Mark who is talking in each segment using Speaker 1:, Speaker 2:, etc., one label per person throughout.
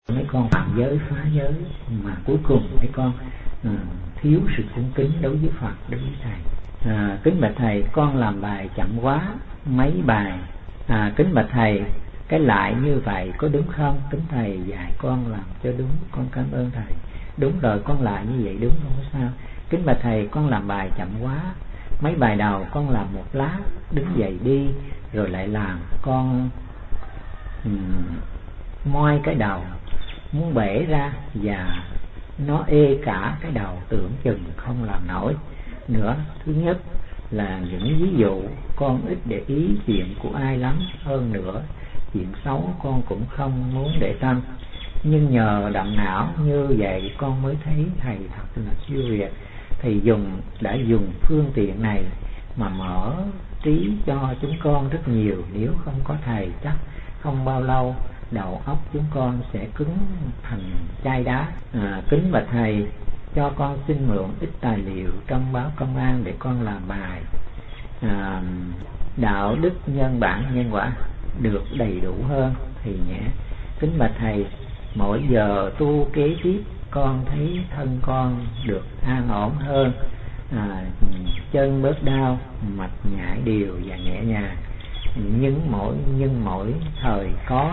Speaker 1: mấy con phạm giới phá giới, mà cuối cùng mấy con thiếu sự cung kính đối với Phật, đối với thầy. Kính bạch thầy, con làm bài chậm quá mấy bài. Kính bạch thầy, cái lại như vậy có đúng không? Kính thầy dạy con làm cho đúng, con cảm ơn thầy. Đúng rồi, con lại như vậy đúng, không có sao. Kính bạch thầy, con làm bài chậm quá mấy bài đầu, con làm một lát đứng dậy đi rồi lại làm. Con moi cái đầu muốn bể ra và nó ê cả cái đầu, tưởng chừng không làm nổi nữa. Thứ nhất là những ví dụ con ít để ý chuyện của ai lắm, hơn nữa chuyện xấu con cũng không muốn để tâm, nhưng nhờ động não như vậy con mới thấy thầy thật là siêu việt. Thầy đã dùng phương tiện này mà mở trí cho chúng con rất nhiều. Nếu không có thầy chắc không bao lâu đầu óc chúng con sẽ cứng thành chai đá. Kính bạch thầy, cho con xin mượn ít tài liệu trong báo Công an để con làm bài đạo đức nhân bản nhân quả được đầy đủ hơn thì nhé. Kính bạch thầy, mỗi giờ tu kế tiếp con thấy thân con được an ổn hơn, chân bớt đau, mạch nhảy đều và nhẹ nhàng. Nhưng mỗi thời có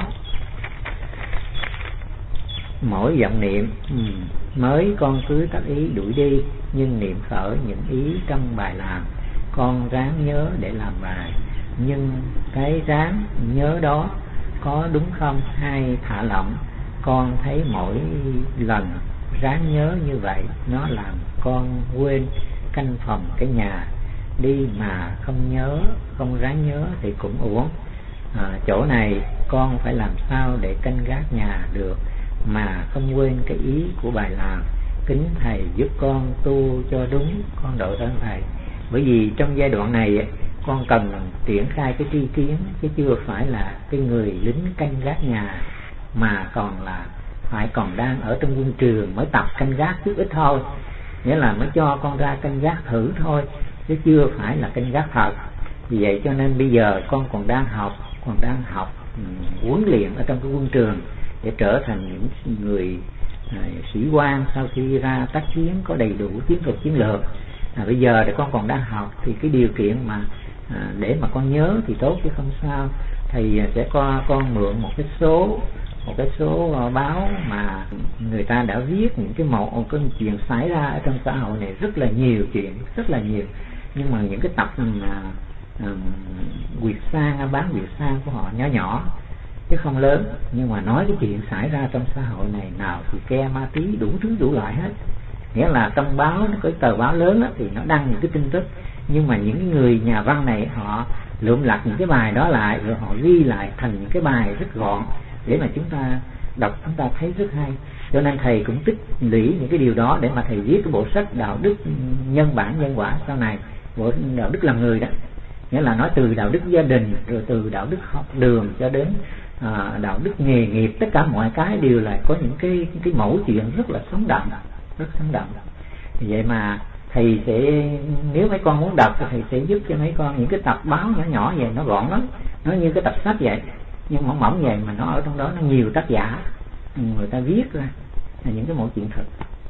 Speaker 1: mỗi vọng niệm mới con cứ tác ý đuổi đi, nhưng niệm khởi những ý trong bài làm con ráng nhớ để làm bài. Nhưng cái ráng nhớ đó có đúng không hay thả lỏng? Con thấy mỗi lần ráng nhớ như vậy nó làm con quên canh phòng cái nhà đi, mà không nhớ, không ráng nhớ thì cũng uổng. Chỗ này con phải làm sao để canh gác nhà được mà không quên cái ý của bài làm. Kính thầy giúp con tu cho đúng, con đội ơn thầy. Bởi vì trong giai đoạn này con cần triển khai cái tri kiến, chứ chưa phải là cái người lính canh gác nhà, mà còn đang ở trong quân trường mới tập canh gác chút ít thôi, nghĩa là mới cho con ra canh gác thử thôi, chứ chưa phải là canh gác thật. Vì vậy cho nên bây giờ con còn đang học huấn luyện ở trong cái quân trường để trở thành những người sĩ quan sau khi ra tác chiến có đầy đủ chiến thuật chiến lược. Bây giờ thì con còn đang học thì cái điều kiện mà để mà con nhớ thì tốt chứ không sao. Thầy sẽ cho con mượn một cái số báo mà người ta đã viết những cái chuyện xảy ra ở trong xã hội này, rất là nhiều chuyện, rất là nhiều. Nhưng mà những cái tập Nguyệt Sang, bán Nguyệt Sang của họ nhỏ nhỏ chứ không lớn, nhưng mà nói cái chuyện xảy ra trong xã hội này, nào thì ke ma túy, đủ thứ đủ loại hết. Nghĩa là trong báo, nó có tờ báo lớn đó, thì nó đăng những cái tin tức, nhưng mà những người nhà văn này họ lượm lặt những cái bài đó lại, rồi họ ghi lại thành những cái bài rất gọn để mà chúng ta đọc, chúng ta thấy rất hay. Cho nên thầy cũng tích lũy những cái điều đó để mà thầy viết cái bộ sách đạo đức nhân bản nhân quả sau này, bộ đạo đức làm người đó. Nghĩa là nói từ đạo đức gia đình, rồi từ đạo đức học đường cho đến đạo đức nghề nghiệp, tất cả mọi cái đều là có những cái mẫu chuyện rất là sống động, rất sống động. Vậy mà thầy sẽ, nếu mấy con muốn đọc thì thầy sẽ giúp cho mấy con những cái tập báo nhỏ nhỏ vậy, nó gọn lắm, nó như cái tập sách vậy, nhưng mỏng mỏng vậy, mà nó ở trong đó nó nhiều tác giả người ta viết ra là những cái mẫu chuyện thật.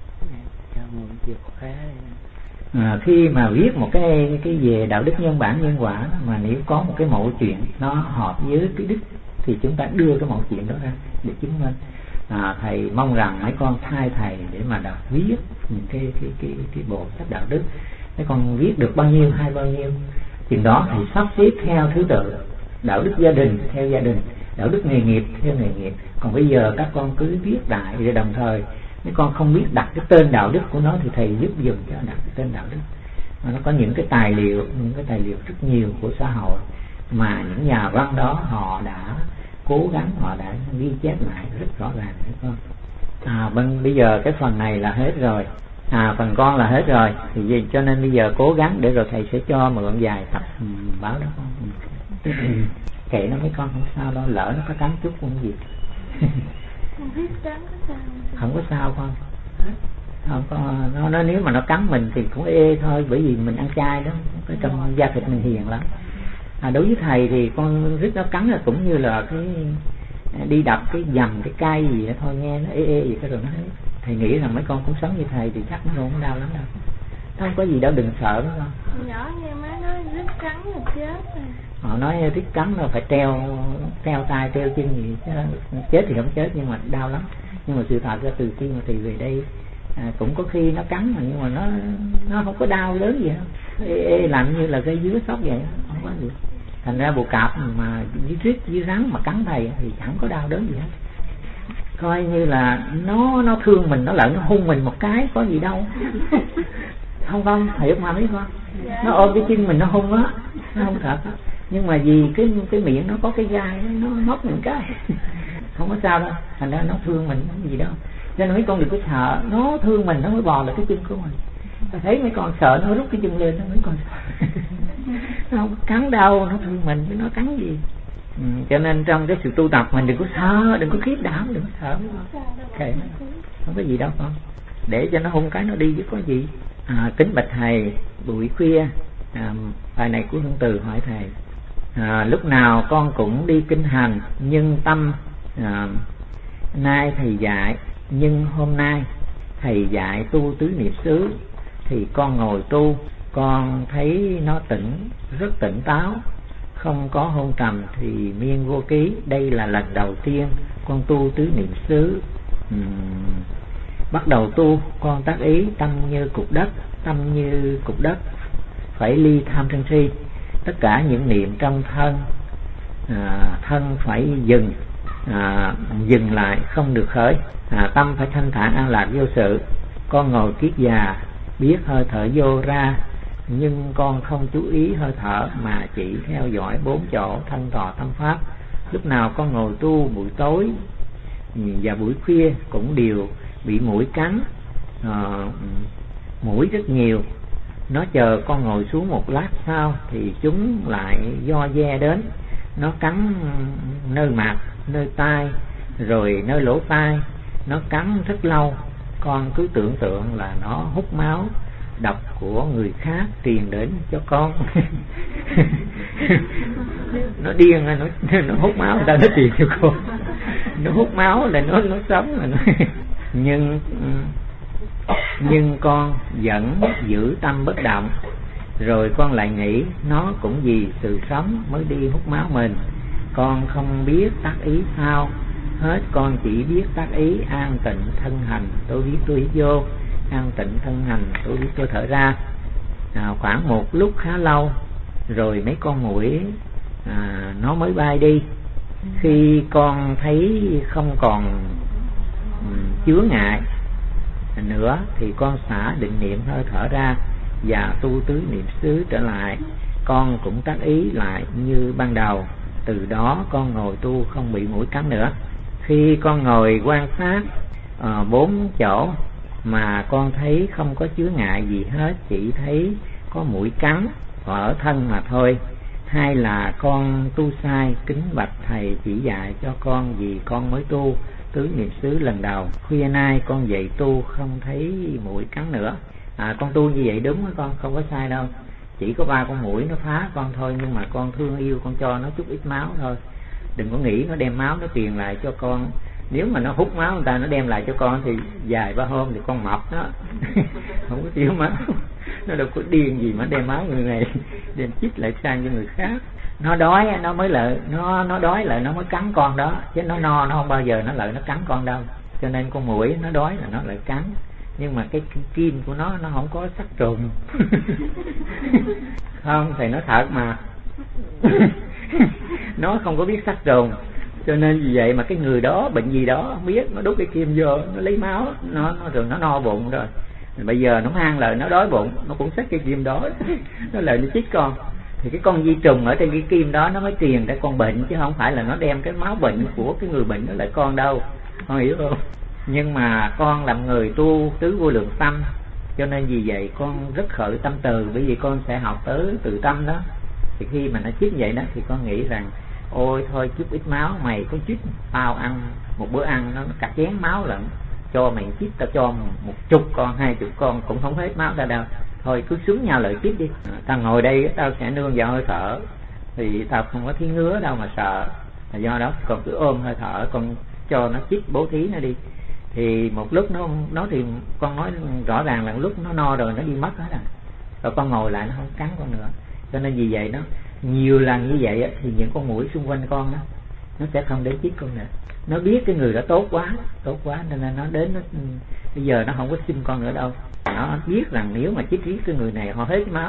Speaker 1: Khi mà viết một cái về đạo đức nhân bản nhân quả, mà nếu có một cái mẫu chuyện nó hợp với cái đức thì chúng ta đưa cái mẫu chuyện đó ra để chứng minh. Thầy mong rằng mấy con thay thầy để mà viết những cái bộ sách đạo đức. Mấy con viết được bao nhiêu hay bao nhiêu, chừng đó thầy sắp xếp theo thứ tự. Đạo đức gia đình theo gia đình, đạo đức nghề nghiệp theo nghề nghiệp. Còn bây giờ các con cứ viết đại, rồi đồng thời mấy con không biết đặt cái tên đạo đức của nó thì thầy giúp dùm cho đặt cái tên đạo đức. Nó có những cái tài liệu rất nhiều của xã hội mà những nhà văn đó họ đã cố gắng, họ đã ghi chép lại rất rõ ràng đấy con. Bây giờ cái phần này là hết rồi, phần con là hết rồi, thì cho nên bây giờ cố gắng để rồi thầy sẽ cho mượn vài tập báo đó con. Kệ nó mấy con, không sao đâu, lỡ nó có cắn chút cũng gì. Không có sao con, không có, nó nếu mà nó cắn mình thì cũng ê thôi, bởi vì mình ăn chay đó, cái trong da thịt mình hiền lắm. Đối với thầy thì con rít nó cắn là cũng như là đi đập cái dầm cái cây gì đó, thôi nghe nó ê ê gì cái rồi nó thầy nghĩ rằng mấy con cũng sống như thầy thì chắc nó không có đau lắm đâu, không có gì đâu, đừng sợ nữa con.
Speaker 2: Nhỏ nghe má nói rít cắn là chết rồi.
Speaker 1: Họ nói rít cắn là phải treo tay treo chân gì chứ chết thì không chết nhưng mà đau lắm. Nhưng mà sự thật ra từ khi mà thầy về đây cũng có khi nó cắn mà nhưng mà nó không có đau lớn gì đâu, ê lạnh như là cái dứa sóc vậy, không có gì. Thành ra bồ cạp mà với rít với rắn mà cắn thầy thì chẳng có đau đớn gì hết, coi như là nó thương mình, nó lợi nó hung mình một cái có gì đâu. Không hiểu mà biết không, nó ôm cái chân mình nó hung á, nó không thật á, nhưng mà vì cái miệng nó có cái gai nó móc mình cái không có sao đâu, thành ra nó thương mình không gì đâu. Cho nên mấy con đừng có sợ, nó thương mình nó mới bò lại cái chân của mình. Ta thấy mấy con sợ nó rút cái chân lên, nó mấy con sợ. Nó không cắn đâu, nó thương mình chứ nó cắn gì. Cho nên trong cái sự tu tập mình đừng có sợ, đừng có khiếp đảm, đừng có sợ. Okay. Không có gì đâu con, để cho nó hung cái nó đi chứ có gì. Kính bạch thầy, buổi khuya bài này của Hương Từ hỏi thầy, lúc nào con cũng đi kinh hành nhưng tâm nay thầy dạy, nhưng hôm nay thầy dạy tu tứ niệm xứ thì con ngồi tu, con thấy nó tỉnh, rất tỉnh táo, không có hôn trầm thì miên vô ký. Đây là lần đầu tiên con tu tứ niệm xứ. Bắt đầu tu con tác ý tâm như cục đất, tâm như cục đất, phải ly tham sân si. Tất cả những niệm trong thân, thân phải dừng lại, không được khởi. Tâm phải thanh thản an lạc vô sự. Con ngồi kiết già biết hơi thở vô ra, nhưng con không chú ý hơi thở mà chỉ theo dõi bốn chỗ thân thọ tâm pháp. Lúc nào con ngồi tu buổi tối và buổi khuya cũng đều bị muỗi cắn, muỗi rất nhiều. Nó chờ con ngồi xuống một lát sau thì chúng lại do de đến, nó cắn nơi mặt, nơi tai, rồi nơi lỗ tai, nó cắn rất lâu. Con cứ tưởng tượng là nó hút máu độc của người khác truyền đến cho con. Nó điên, nó hút máu người ta nó truyền cho con, nó hút máu là nó sống là nó. Nhưng con vẫn giữ tâm bất động, rồi con lại nghĩ nó cũng vì sự sống mới đi hút máu mình. Con không biết tác ý sao hết, con chỉ biết tác ý an tịnh thân hành, tôi biết tôi hít vô, an tịnh thân hành, tôi biết tôi thở ra. Khoảng một lúc khá lâu rồi mấy con muỗi nó mới bay đi. Khi con thấy không còn chứa ngại nữa thì con xả định niệm hơi thở ra và tu tứ niệm xứ trở lại. Con cũng tác ý lại như ban đầu. Từ đó con ngồi tu không bị muỗi cắn nữa. Khi con ngồi quan sát bốn chỗ mà con thấy không có chứa ngại gì hết, chỉ thấy có muỗi cắn ở thân mà thôi. Hay là con tu sai, kính bạch thầy chỉ dạy cho con vì con mới tu tứ niệm xứ lần đầu. Khuya nay con dậy tu không thấy muỗi cắn nữa. Con tu như vậy đúng với con, không có sai đâu. Chỉ có 3 con muỗi nó phá con thôi, nhưng mà con thương yêu, con cho nó chút ít máu thôi. Đừng có nghĩ nó đem máu nó truyền lại cho con. Nếu mà nó hút máu người ta nó đem lại cho con thì vài 3 hôm thì con mập đó. Không có thiếu máu. Nó đâu có điên gì mà đem máu người này đem chích lại sang cho người khác. Nó đói nó mới lợi, nó đói lại nó mới cắn con đó, chứ nó no nó không bao giờ nó lợi nó cắn con đâu. Cho nên con muỗi nó đói là nó lại cắn. Nhưng mà cái kim của nó không có sắc trùng. Không, thầy nói thật mà. Nó không có biết sắc trùng. Cho nên vì vậy mà cái người đó bệnh gì đó không biết, nó đút cái kim vô, nó lấy máu, nó rồi nó no bụng rồi. Bây giờ nó mang lời nó đói bụng, nó cũng xách cái kim đó, nó lại nó chích con. Thì cái con vi trùng ở trên cái kim đó nó mới truyền ra con bệnh, chứ không phải là nó đem cái máu bệnh của cái người bệnh đó lại con đâu. Con hiểu không? Nhưng mà con làm người tu tứ vô lượng tâm, cho nên vì vậy con rất khởi tâm từ, bởi vì con sẽ học tới từ tâm đó. Thì khi mà nó chích vậy đó thì con nghĩ rằng ôi thôi chút ít máu, mày có chích tao ăn một bữa ăn nó cả chén máu lận, cho mày chích tao cho 10 con 20 con cũng không hết máu ra đâu. Thôi cứ xuống nhau lợi chích đi. Tao ngồi đây tao sẽ nương vào hơi thở thì tao không có thấy ngứa đâu mà sợ. Do đó con cứ ôm hơi thở, con cho nó chích bố thí nó đi, thì một lúc nó thì con nói rõ ràng là lúc nó no rồi nó đi mất hết rồi con ngồi lại nó không cắn con nữa. Cho nên vì vậy đó, nhiều lần như vậy thì những con muỗi xung quanh con đó nó sẽ không đến chích con nữa. Nó biết cái người đó tốt quá nên là nó đến, nó bây giờ nó không có xin con nữa đâu. Nó biết rằng nếu mà chích riết cái người này họ hết máu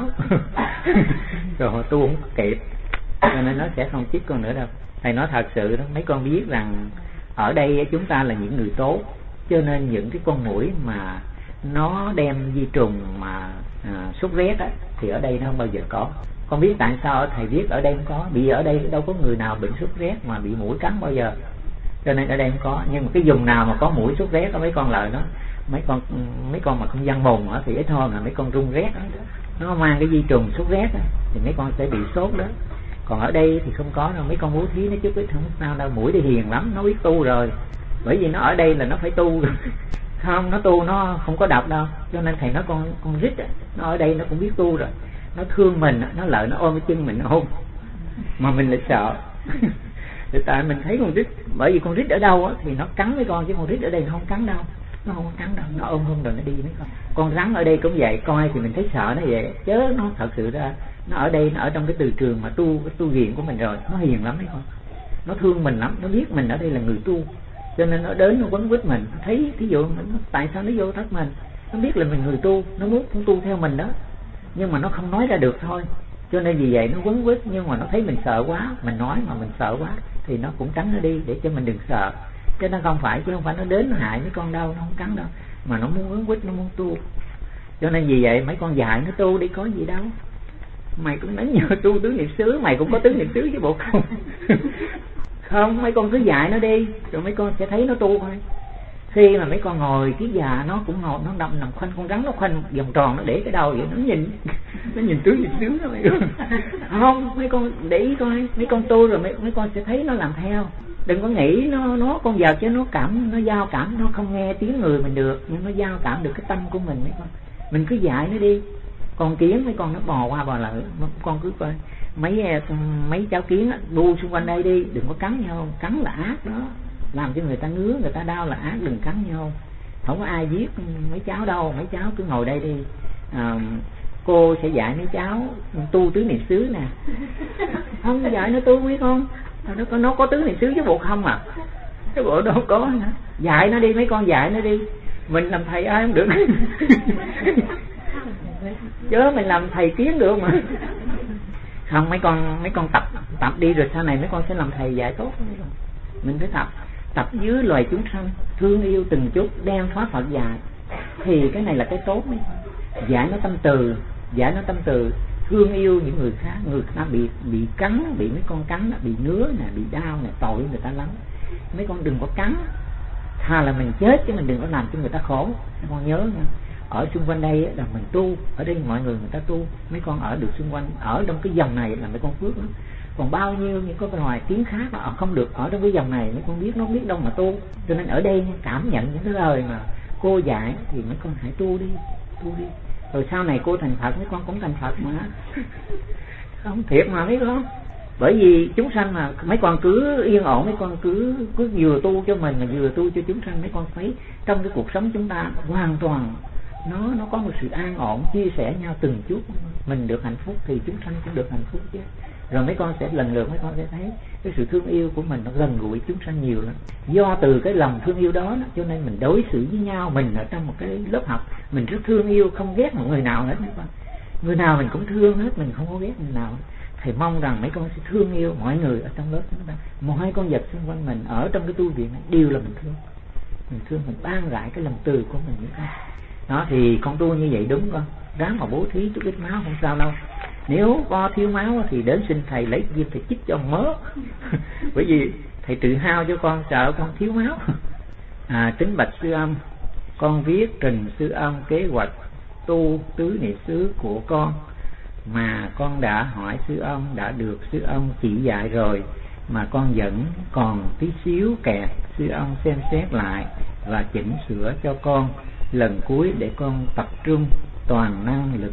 Speaker 1: rồi họ tu không kịp, cho nên nó sẽ không chích con nữa đâu. Thầy nói thật sự đó, mấy con biết rằng ở đây chúng ta là những người tốt, cho nên những cái con muỗi mà nó đem vi trùng mà sốt rét á, thì ở đây nó không bao giờ có. Con biết tại sao thầy viết ở đây không có? Vì ở đây đâu có người nào bệnh sốt rét mà bị muỗi cắn bao giờ, cho nên ở đây không có. Nhưng mà cái vùng nào mà có muỗi sốt rét có mấy con lợi nó, mấy con mà không văn mồm thì ít thôi là mấy con run rét đó, nó mang cái vi trùng sốt rét đó, thì mấy con sẽ bị sốt đó. Còn ở đây thì không có đâu, mấy con bố thí nó chút ít không sao đâu. Muỗi thì hiền lắm, nó biết tu rồi, bởi vì nó ở đây là nó phải tu không, nó tu nó không có độc đâu. Cho nên thầy nói con rít nó ở đây nó cũng biết tu rồi, nó thương mình, nó lợi nó ôm cái chân mình nó ôm mà mình lại sợ thì tại mình thấy con rít, bởi vì con rít ở đâu thì nó cắn với con, chứ con rít ở đây nó không cắn đâu, nó không cắn đâu, nó ôm rồi nó đi mấy con rắn ở đây cũng vậy, coi thì mình thấy sợ nó vậy, chứ nó thật sự ra nó ở đây, nó ở trong cái từ trường mà tu viện của mình rồi, nó hiền lắm mấy con, nó thương mình lắm, nó biết mình ở đây là người tu, cho nên nó đến nó quấn quýt mình. Thấy thí dụ tại sao nó vô thất mình, nó biết là mình người tu, nó muốn tu theo mình đó, nhưng mà nó không nói ra được thôi. Cho nên vì vậy nó quấn quýt, nhưng mà nó thấy mình sợ quá, mình nói mà mình sợ quá thì nó cũng tránh nó đi để cho mình đừng sợ. Chứ nó không phải nó đến nó hại mấy con đâu, nó không cắn đâu, mà nó muốn quấn quýt, nó muốn tu. Cho nên vì vậy mấy con dạy nó tu đi, có gì đâu. Mày cũng đánh nhờ tu tứ niệm xứ, mày cũng có tứ niệm xứ chứ bộ không không, mấy con cứ dạy nó đi, rồi mấy con sẽ thấy nó tu thôi. Khi mà mấy con ngồi kiết già, nó cũng ngồi, nó nằm khoanh con rắn, nó khoanh vòng tròn, nó để cái đầu vậy, nó nhìn tứ niệm xứ đó mấy con. Không, mấy con để ý coi, mấy con tu rồi mấy con sẽ thấy nó làm theo. Đừng có nghĩ nó con vật chứ, nó giao cảm, nó không nghe tiếng người mình được, nhưng nó giao cảm được cái tâm của mình mấy con. Mình cứ dạy nó đi. Con kiến mấy con nó bò qua bò lại, con cứ coi mấy cháu kiến đu xung quanh đây đi, đừng có cắn nhau, cắn là ác đó, làm cho người ta ngứa, người ta đau là ác, đừng cắn nhau. Không có ai giết mấy cháu đâu, mấy cháu cứ ngồi đây đi. Cô sẽ dạy mấy cháu tu tứ niệm xứ nè. Không dạy nó tu mấy con, nó có tứ niệm xứ chứ bộ không à, cái bộ đâu có nữa. Dạy nó đi mấy con, dạy nó đi. Mình làm thầy ai không được chứ mình làm thầy kiến được mà. Không, mấy con tập đi, rồi sau này mấy con sẽ làm thầy dạy tốt. Mình phải tập dưới loài chúng sanh, thương yêu từng chút, đem pháp Phật dạy, thì cái này là cái tốt mấy. Dạy nó tâm từ, thương yêu những người khác. Người ta bị cắn, bị mấy con cắn, bị ngứa nè, bị đau nè, tội người ta lắm. Mấy con đừng có cắn, thà là mình chết chứ mình đừng có làm cho người ta khổ. Mấy con nhớ nha, ở xung quanh đây là mình tu, ở đây mọi người ta tu, mấy con ở được xung quanh, ở trong cái dòng này là mấy con phước lắm. Còn bao nhiêu những cái loài tiếng khác mà không được ở trong cái dòng này, mấy con biết nó biết đâu mà tu. Cho nên ở đây cảm nhận những cái lời mà cô dạy thì mấy con hãy tu đi. Rồi sau này cô thành Phật, mấy con cũng thành Phật mà. Không thiệt mà mấy con. Bởi vì chúng sanh mà mấy con cứ yên ổn, mấy con cứ vừa tu cho mình mà vừa tu cho chúng sanh. Mấy con thấy trong cái cuộc sống chúng ta hoàn toàn nó có một sự an ổn, chia sẻ nhau từng chút, mình được hạnh phúc thì chúng sanh cũng được hạnh phúc chứ. Rồi mấy con sẽ lần lượt mấy con sẽ thấy cái sự thương yêu của mình nó gần gũi chúng sanh nhiều lắm. Do từ cái lòng thương yêu đó cho nên mình đối xử với nhau, mình ở trong một cái lớp học mình rất thương yêu, không ghét một người nào hết mấy con. Người nào mình cũng thương hết, mình không có ghét người nào. Thầy mong rằng mấy con sẽ thương yêu mọi người ở trong lớp chúng ta, mọi con vật xung quanh mình ở trong cái tu viện này đều là mình thương, mình ban rải cái lòng từ của mình với con. Đó thì con tu như vậy đúng con, ráng mà bố thí chút ít máu không sao đâu. Nếu có thiếu máu thì đến xin thầy lấy viên thầy chích cho mớ bởi vì thầy tự hao cho con, sợ con thiếu máu. Kính bạch sư âm, con viết trình sư âm kế hoạch tu tứ niệm xứ của con mà con đã hỏi sư ông, đã được sư ông chỉ dạy rồi mà con vẫn còn tí xíu kẹt. Sư ông xem xét lại và chỉnh sửa cho con lần cuối để con tập trung toàn năng lực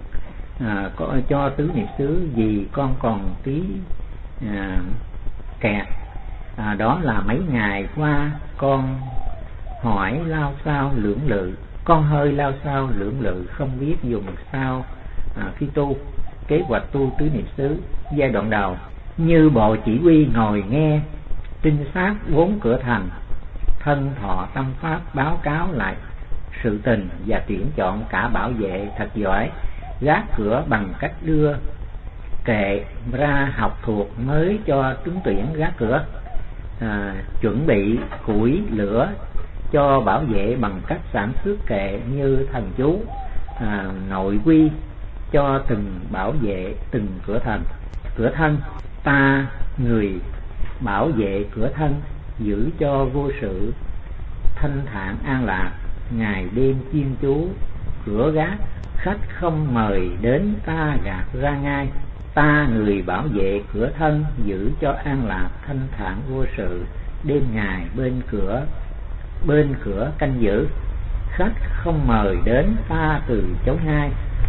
Speaker 1: cho tứ niệm xứ, vì con còn tí kẹt. Đó là mấy ngày qua con hỏi lao sao lưỡng lự, con hơi lao sao lưỡng lự, không biết dùng sao khi tu. Kế hoạch tu tứ niệm xứ giai đoạn đầu, như bộ chỉ huy ngồi nghe, trinh sát 4 cửa thành, thân thọ tâm pháp báo cáo lại sự tình và tuyển chọn cả bảo vệ thật giỏi, gác cửa bằng cách đưa kệ ra học thuộc mới cho trúng tuyển gác cửa. Chuẩn bị củi lửa cho bảo vệ bằng cách sản xuất kệ như thần chú, nội quy cho từng bảo vệ từng cửa thân. Ta người bảo vệ cửa thân, giữ cho vô sự thanh thản an lạc, ngày đêm chuyên chú cửa gác, khách không mời đến ta gạt ra ngay. Ta người bảo vệ cửa thân, giữ cho an lạc thanh thản vô sự, đêm ngày bên cửa canh giữ, khách không mời đến ta từ chối ngay.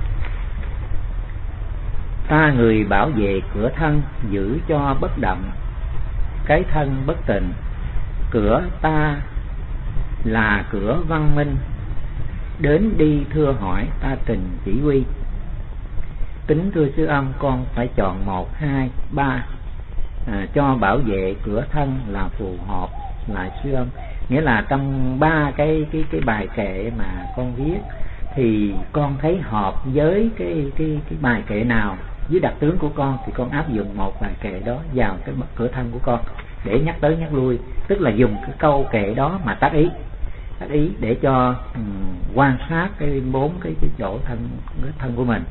Speaker 1: Ta người bảo vệ cửa thân, giữ cho bất động cái thân bất tịnh, cửa ta là cửa văn minh, đến đi thưa hỏi ta trình chỉ huy. Kính thưa sư âm, con phải chọn 1, 2, 3 cho bảo vệ cửa thân là phù hợp lại sư âm. Nghĩa là trong 3 cái bài kệ mà con viết thì con thấy hợp với cái bài kệ nào với đặc tướng của con thì con áp dụng một bài kệ đó vào cái cửa thân của con để nhắc tới nhắc lui, tức là dùng cái câu kệ đó mà tác ý để cho quan sát cái 4 cái chỗ thân của mình.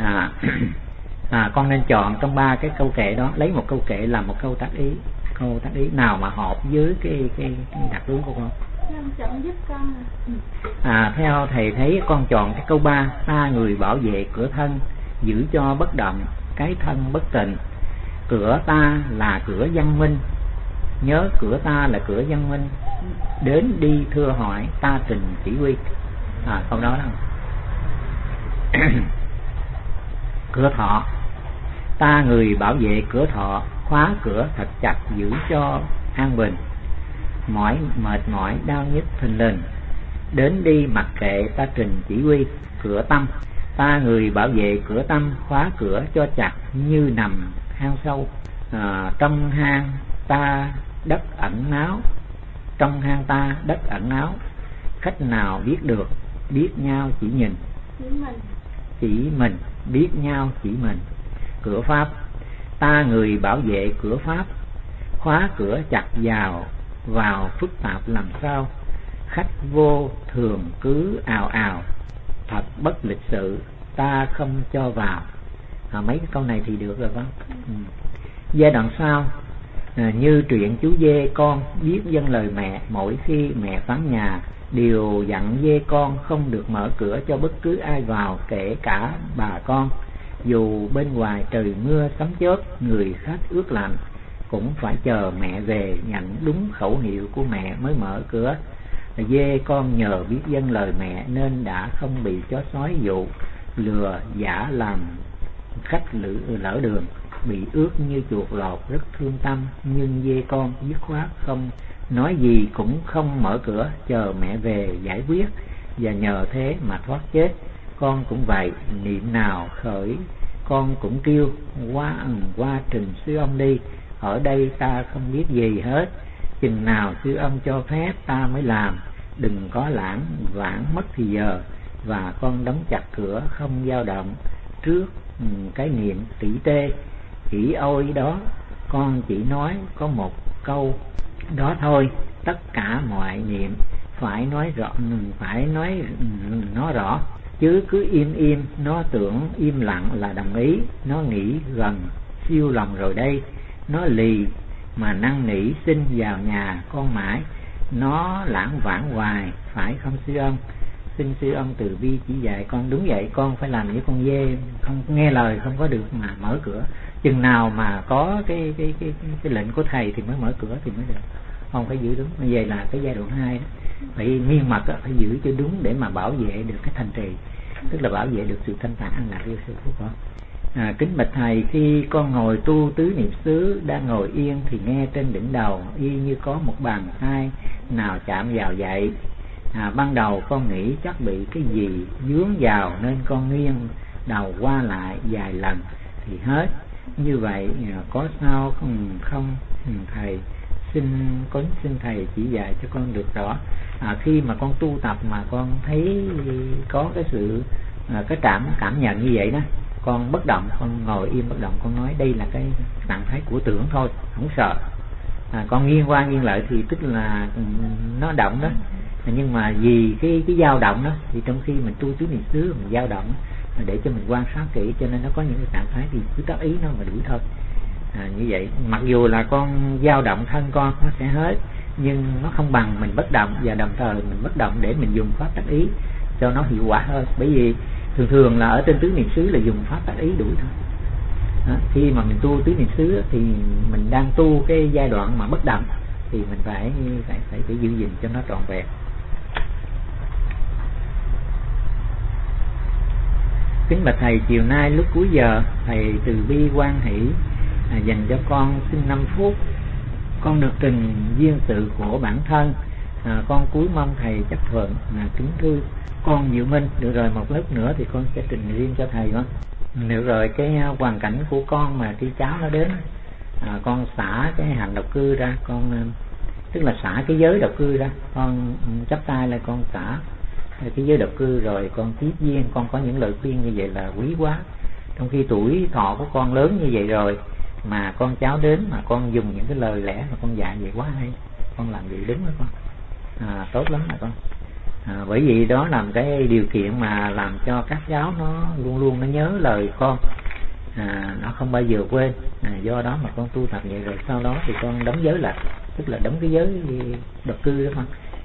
Speaker 1: Con nên chọn trong 3 cái câu kệ đó, lấy một câu kệ làm một câu tác ý nào mà hợp với cái đặc tướng của con.
Speaker 2: Chọn giúp con.
Speaker 1: Theo thầy thấy con chọn cái câu 3, ta người bảo vệ cửa thân, giữ cho bất động cái thân bất tịnh, cửa ta là cửa văn minh, nhớ cửa ta là cửa văn minh, đến đi thưa hỏi ta trình chỉ huy. Câu đó đâu. Cửa thọ, ta người bảo vệ cửa thọ, khóa cửa thật chặt, giữ cho an bình, mệt mỏi đau nhức thình lình, đến đi mặc kệ ta trình chỉ huy. Cửa tâm, ta người bảo vệ cửa tâm, khóa cửa cho chặt như nằm hang sâu, trong hang ta đất ẩn náu, trong hang ta đất ẩn náu, khách nào biết được, biết nhau chỉ nhìn, chỉ mình biết nhau chỉ mình. Cửa pháp, ta người bảo vệ cửa pháp, khóa cửa chặt vào phức tạp làm sao, khách vô thường cứ ào ào, thật bất lịch sự ta không cho vào. Mấy cái câu này thì được rồi không? Giai đoạn sau, như truyện chú dê con biết vâng lời mẹ, mỗi khi mẹ vắng nhà điều dặn dê con không được mở cửa cho bất cứ ai vào, kể cả bà con. Dù bên ngoài trời mưa sấm chớp, người khách ướt lạnh, cũng phải chờ mẹ về nhận đúng khẩu hiệu của mẹ mới mở cửa. Dê con nhờ biết vâng lời mẹ nên đã không bị chó sói dụ lừa giả làm khách lỡ đường, bị ướt như chuột lột, rất thương tâm. Nhưng dê con dứt khoát không nói gì, cũng không mở cửa, chờ mẹ về giải quyết, và nhờ thế mà thoát chết. Con cũng vậy, niệm nào khởi con cũng kêu qua trình sư ông đi, ở đây ta không biết gì hết, chừng nào sư ông cho phép ta mới làm, đừng có lãng vãng mất thì giờ. Và con đóng chặt cửa không dao động trước cái niệm tỉ tê chỉ ôi đó. Con chỉ nói có một câu đó thôi, tất cả mọi niệm phải nói nó rõ, chứ cứ im nó tưởng im lặng là đồng ý, nó nghĩ gần siêu lòng rồi đây, nó lì mà năn nỉ xin vào nhà con mãi, nó lãng vãng hoài, phải không sư ông? Xin sư ông từ bi chỉ dạy con. Đúng vậy, con phải làm với con dê, không nghe lời không có được mà mở cửa, chừng nào mà có cái lệnh của thầy thì mới mở cửa thì mới được, không phải giữ đúng. Như vậy là cái giai đoạn 2 đó, phải miên mật đó, phải giữ cho đúng để mà bảo vệ được cái thành trì, tức là bảo vệ được sự thanh thản an lạc yêu sự phúc đó. Kính bạch thầy, khi con ngồi tu tứ niệm xứ, đang ngồi yên thì nghe trên đỉnh đầu y như có một bàn tay nào chạm vào vậy. Ban đầu con nghĩ chắc bị cái gì dướng vào nên con nghiêng đầu qua lại vài lần thì hết. Như vậy có sao không thầy? Xin thầy chỉ dạy cho con được rõ. Khi mà con tu tập mà con thấy có cái sự cái cảm nhận như vậy đó, con bất động, con ngồi im bất động, con nói đây là cái trạng thái của tưởng thôi, không sợ. Con nghiêng qua nghiêng lại thì tức là nó động đó, nhưng mà vì cái dao động đó thì trong khi mình tu tứ niệm xứ mình dao động để cho mình quan sát kỹ, cho nên nó có những cái trạng thái thì cứ tác ý nó mà đuổi thôi. Như vậy mặc dù là con dao động thân con nó sẽ hết, nhưng nó không bằng mình bất động, và đồng thời mình bất động để mình dùng pháp tác ý cho nó hiệu quả hơn. Bởi vì thường là ở trên tứ niệm xứ là dùng pháp tác ý đuổi thôi. Khi mà mình tu tứ niệm xứ thì mình đang tu cái giai đoạn mà bất động thì mình phải giữ gìn cho nó trọn vẹn. Kính bạch thầy, chiều nay lúc cuối giờ thầy từ bi quan hỷ dành cho con xin 5 phút. Con được trình duyên sự của bản thân, con cúi mong thầy chấp thuận. Kính thưa con Diệu Minh. Được rồi, một lớp nữa thì con sẽ trình riêng cho thầy con. Được rồi, cái hoàn cảnh của con mà khi cháu nó đến, con xả cái hành độc cư ra, con tức là xả cái giới độc cư ra, con chắp tay lại con xả cái giới độc cư, rồi con tiếp duyên. Con có những lời khuyên như vậy là quý quá. Trong khi tuổi thọ của con lớn như vậy rồi mà con cháu đến mà con dùng những cái lời lẽ mà con dạy vậy quá hay, con làm gì đúng đó con. Tốt lắm rồi con. Bởi vì đó là một cái điều kiện mà làm cho các cháu nó luôn luôn nó nhớ lời con, nó không bao giờ quên. Do đó mà con tu tập vậy, rồi sau đó thì con đóng giới lại, tức là đóng cái giới độc cư đó con,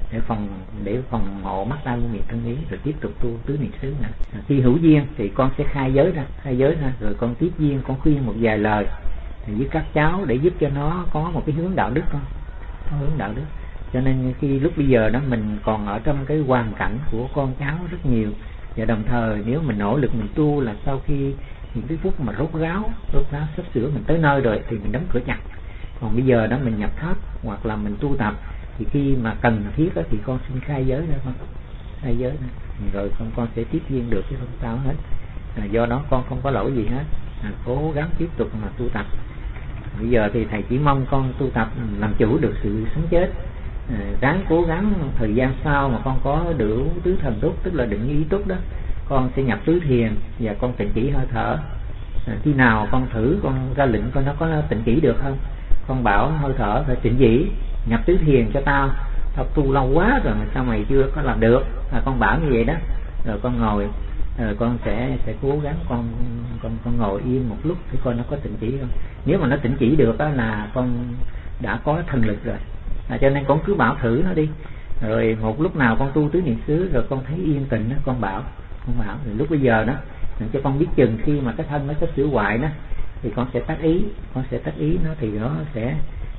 Speaker 1: để phòng ngộ mắt ta miệng thân ý, rồi tiếp tục tu tứ niệm xứ nữa. Khi hữu duyên thì con sẽ khai giới ra, rồi con tiếp duyên, con khuyên một vài lời với các cháu để giúp cho nó có một cái hướng đạo đức con, có hướng đạo đức. Cho nên khi lúc bây giờ đó mình còn ở trong cái hoàn cảnh của con cháu rất nhiều, và đồng thời nếu mình nỗ lực mình tu là sau khi những cái phút mà rốt ráo sắp sửa mình tới nơi rồi thì mình đóng cửa chặt. Còn bây giờ đó mình nhập thất hoặc là mình tu tập thì khi mà cần thiết đó, thì con xin khai giới ra con, khai giới ra. Rồi con sẽ tiếp duyên được chứ không sao hết. Do đó con không có lỗi gì hết. Cố gắng tiếp tục mà tu tập. Bây giờ thì thầy chỉ mong con tu tập làm chủ được sự sống chết. Ráng cố gắng thời gian sau mà con có đủ tứ thần túc, tức là định ý túc đó, con sẽ nhập tứ thiền và con tịnh chỉ hơi thở. Khi nào con thử, con ra lệnh coi nó có tịnh chỉ được không. Con bảo hơi thở phải tịnh chỉ, nhập tứ thiền cho tao tu lâu quá rồi mà sao mày chưa có làm được. Con bảo như vậy đó, rồi con ngồi, rồi con sẽ cố gắng con ngồi yên một lúc để coi nó có tịnh chỉ không. Nếu mà nó tịnh chỉ được đó là con đã có thần lực rồi. Cho nên con cứ bảo thử nó đi, rồi một lúc nào con tu tứ niệm xứ rồi con thấy yên tĩnh đó, con bảo rồi lúc bây giờ đó cho con biết chừng khi mà cái thân nó có sửa hoại đó thì con sẽ tác ý, nó thì nó sẽ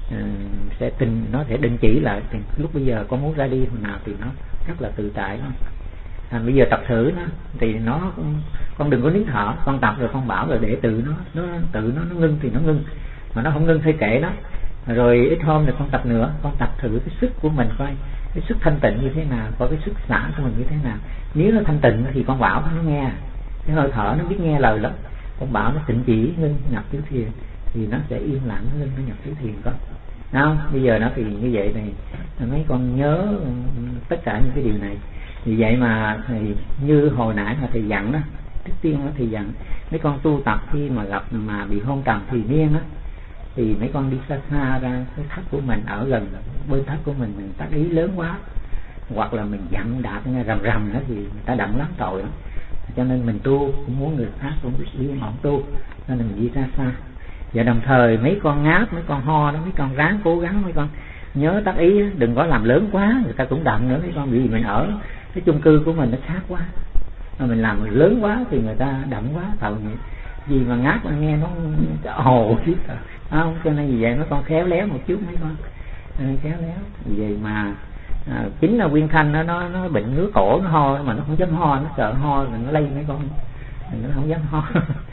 Speaker 1: nó sẽ định chỉ lại. Thì lúc bây giờ con muốn ra đi hồi nào thì nó rất là tự tại đó. Bây giờ tập thử nó thì con đừng có nín thở, con tập rồi con bảo rồi để tự nó ngưng thì nó ngưng, mà nó không ngưng thì kệ đó. Rồi ít hôm rồi con tập nữa, con tập thử cái sức của mình coi cái sức thanh tịnh như thế nào, có cái sức xả của mình như thế nào. Nếu nó thanh tịnh thì con bảo nó nghe, cái hơi thở nó biết nghe lời lắm. Con bảo nó tịnh chỉ ngưng nhập tứ thiền thì nó sẽ yên lặng, nó ngưng nó nhập tứ thiền có. Không, bây giờ nó thì như vậy này, mấy con nhớ tất cả những cái điều này. Vì vậy mà thầy, như hồi nãy mà thầy dặn đó, trước tiên đó thầy dặn mấy con tu tập khi mà gặp mà bị hôn trầm thì niên á, thì mấy con đi xa xa ra cái thất của mình, ở gần bên thất của mình tác ý lớn quá, hoặc là mình dặn đạp nghe rầm đó thì người ta đậm lắm tội lắm. Cho nên mình tu cũng muốn người khác cũng biết đi họ tu, nên là mình đi xa xa. Và đồng thời mấy con ngáp, mấy con ho đó, mấy con ráng cố gắng, mấy con nhớ tác ý, đừng có làm lớn quá, người ta cũng đậm nữa. Mấy con vì mình ở cái chung cư của mình nó sát quá, mà mình làm lớn quá thì người ta đậm quá, tội nghiệp. Vì mà ngáp mà nghe nó ồ chứ không, cho nên vì vậy mấy con khéo léo một chút, mấy con khéo léo. Vì vậy mà chính là Nguyên Thanh nó bệnh ngứa cổ, nó ho mà nó không dám ho, nó sợ ho rồi nó lây mấy con, nó không dám ho.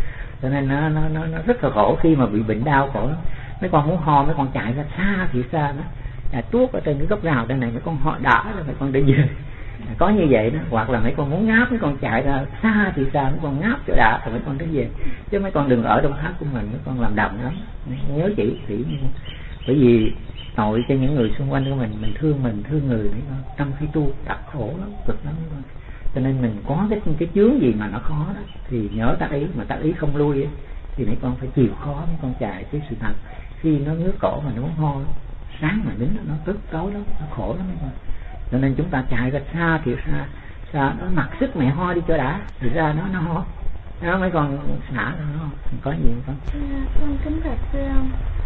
Speaker 1: cho nên nó rất là khổ khi mà bị bệnh đau khổ. Mấy con muốn ho, mấy con chạy ra xa thì xa đó, tuốt ở trên cái gốc rào trên này, mấy con họ đỡ rồi mấy con để về. Có như vậy đó. Hoặc là mấy con muốn ngáp, mấy con chạy ra xa thì xa, mấy con ngáp cho đã rồi mấy con để về, chứ mấy con đừng ở trong tháp của mình, mấy con làm đầm lắm. Nhớ chỉ bởi vì tội cho những người xung quanh của mình thương người, trong khi tu tập khổ lắm, cực lắm. Cho nên mình có cái chướng gì mà nó khó đó thì nhớ tác ý, mà tác ý không lui ấy, thì mấy con phải chịu khó, mấy con chạy cái sự thật. Khi nó ngứa cổ mà nó muốn ho, sáng mà nín nó tức tối lắm, nó khổ lắm mấy con. Cho nên chúng ta chạy ra xa thì xa nó mặc sức mẹ ho đi cho đã, thì ra nó ho nó mấy con xả nó có gì không?
Speaker 2: Con kính thật sư ông,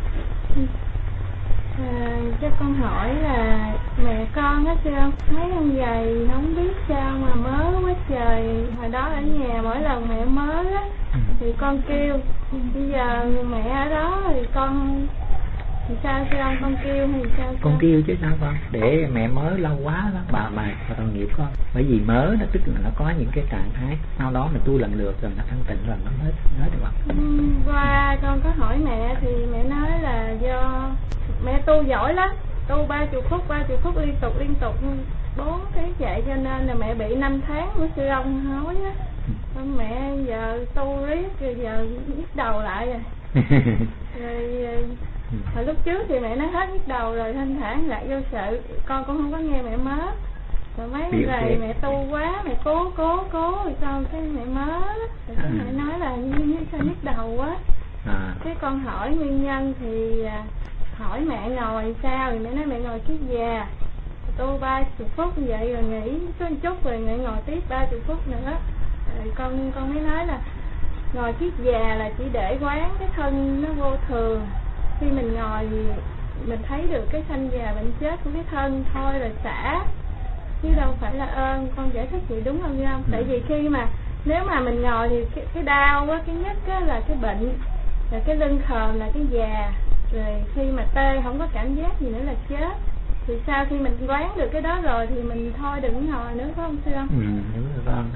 Speaker 2: cho con hỏi là mẹ con á sư ông, mấy hôm giày không biết sao mà mớ quá trời. Hồi đó ở nhà mỗi lần mẹ mớ á thì con kêu, bây giờ mẹ ở đó thì con thì sao sư ông, con kêu hay sao?
Speaker 1: Con kêu chứ sao con, để mẹ mớ lâu quá đó, bà và tội nghiệp con. Bởi vì mớ nó tức là nó có những cái trạng thái, sau đó mình tu lần lượt rồi nó thanh tịnh rồi nó hết được không?
Speaker 2: Qua con có hỏi mẹ thì mẹ nói là do mẹ tu giỏi lắm, tu 30 phút liên tục 4 cái vậy, cho nên là mẹ bị 5 tháng của sư ông nói á. Con mẹ giờ tu riết rồi giờ nhức đầu lại rồi. Rồi hồi lúc trước thì mẹ nói hết nhức đầu rồi, thanh thản lại vô sự, con cũng không có nghe mẹ mớ. Rồi mấy ngày mẹ tu quá, mẹ cố rồi xong cái mẹ mớ. Rồi cái mẹ nói là như sao nhức đầu quá. Cái con hỏi nguyên nhân thì hỏi mẹ ngồi sao, thì mẹ nói mẹ ngồi kiết già, tu 30 phút như vậy rồi nghỉ có một chút rồi mẹ ngồi tiếp 30 phút nữa. Rồi con mới nói là ngồi kiết già là chỉ để quán cái thân nó vô thường. Khi mình ngồi mình thấy được cái sanh già bệnh chết của cái thân thôi rồi xả, chứ đâu phải là ơn. Con giải thích vậy đúng không không? Tại vì khi mà nếu mà mình ngồi thì cái đau á, cái nhất á là cái bệnh, rồi cái lưng khờm là cái già, rồi khi mà tê không có cảm giác gì nữa là chết. Thì sau khi mình quán được cái đó rồi thì mình thôi đừng ngồi nữa, phải không sư không?
Speaker 1: Đúng rồi con.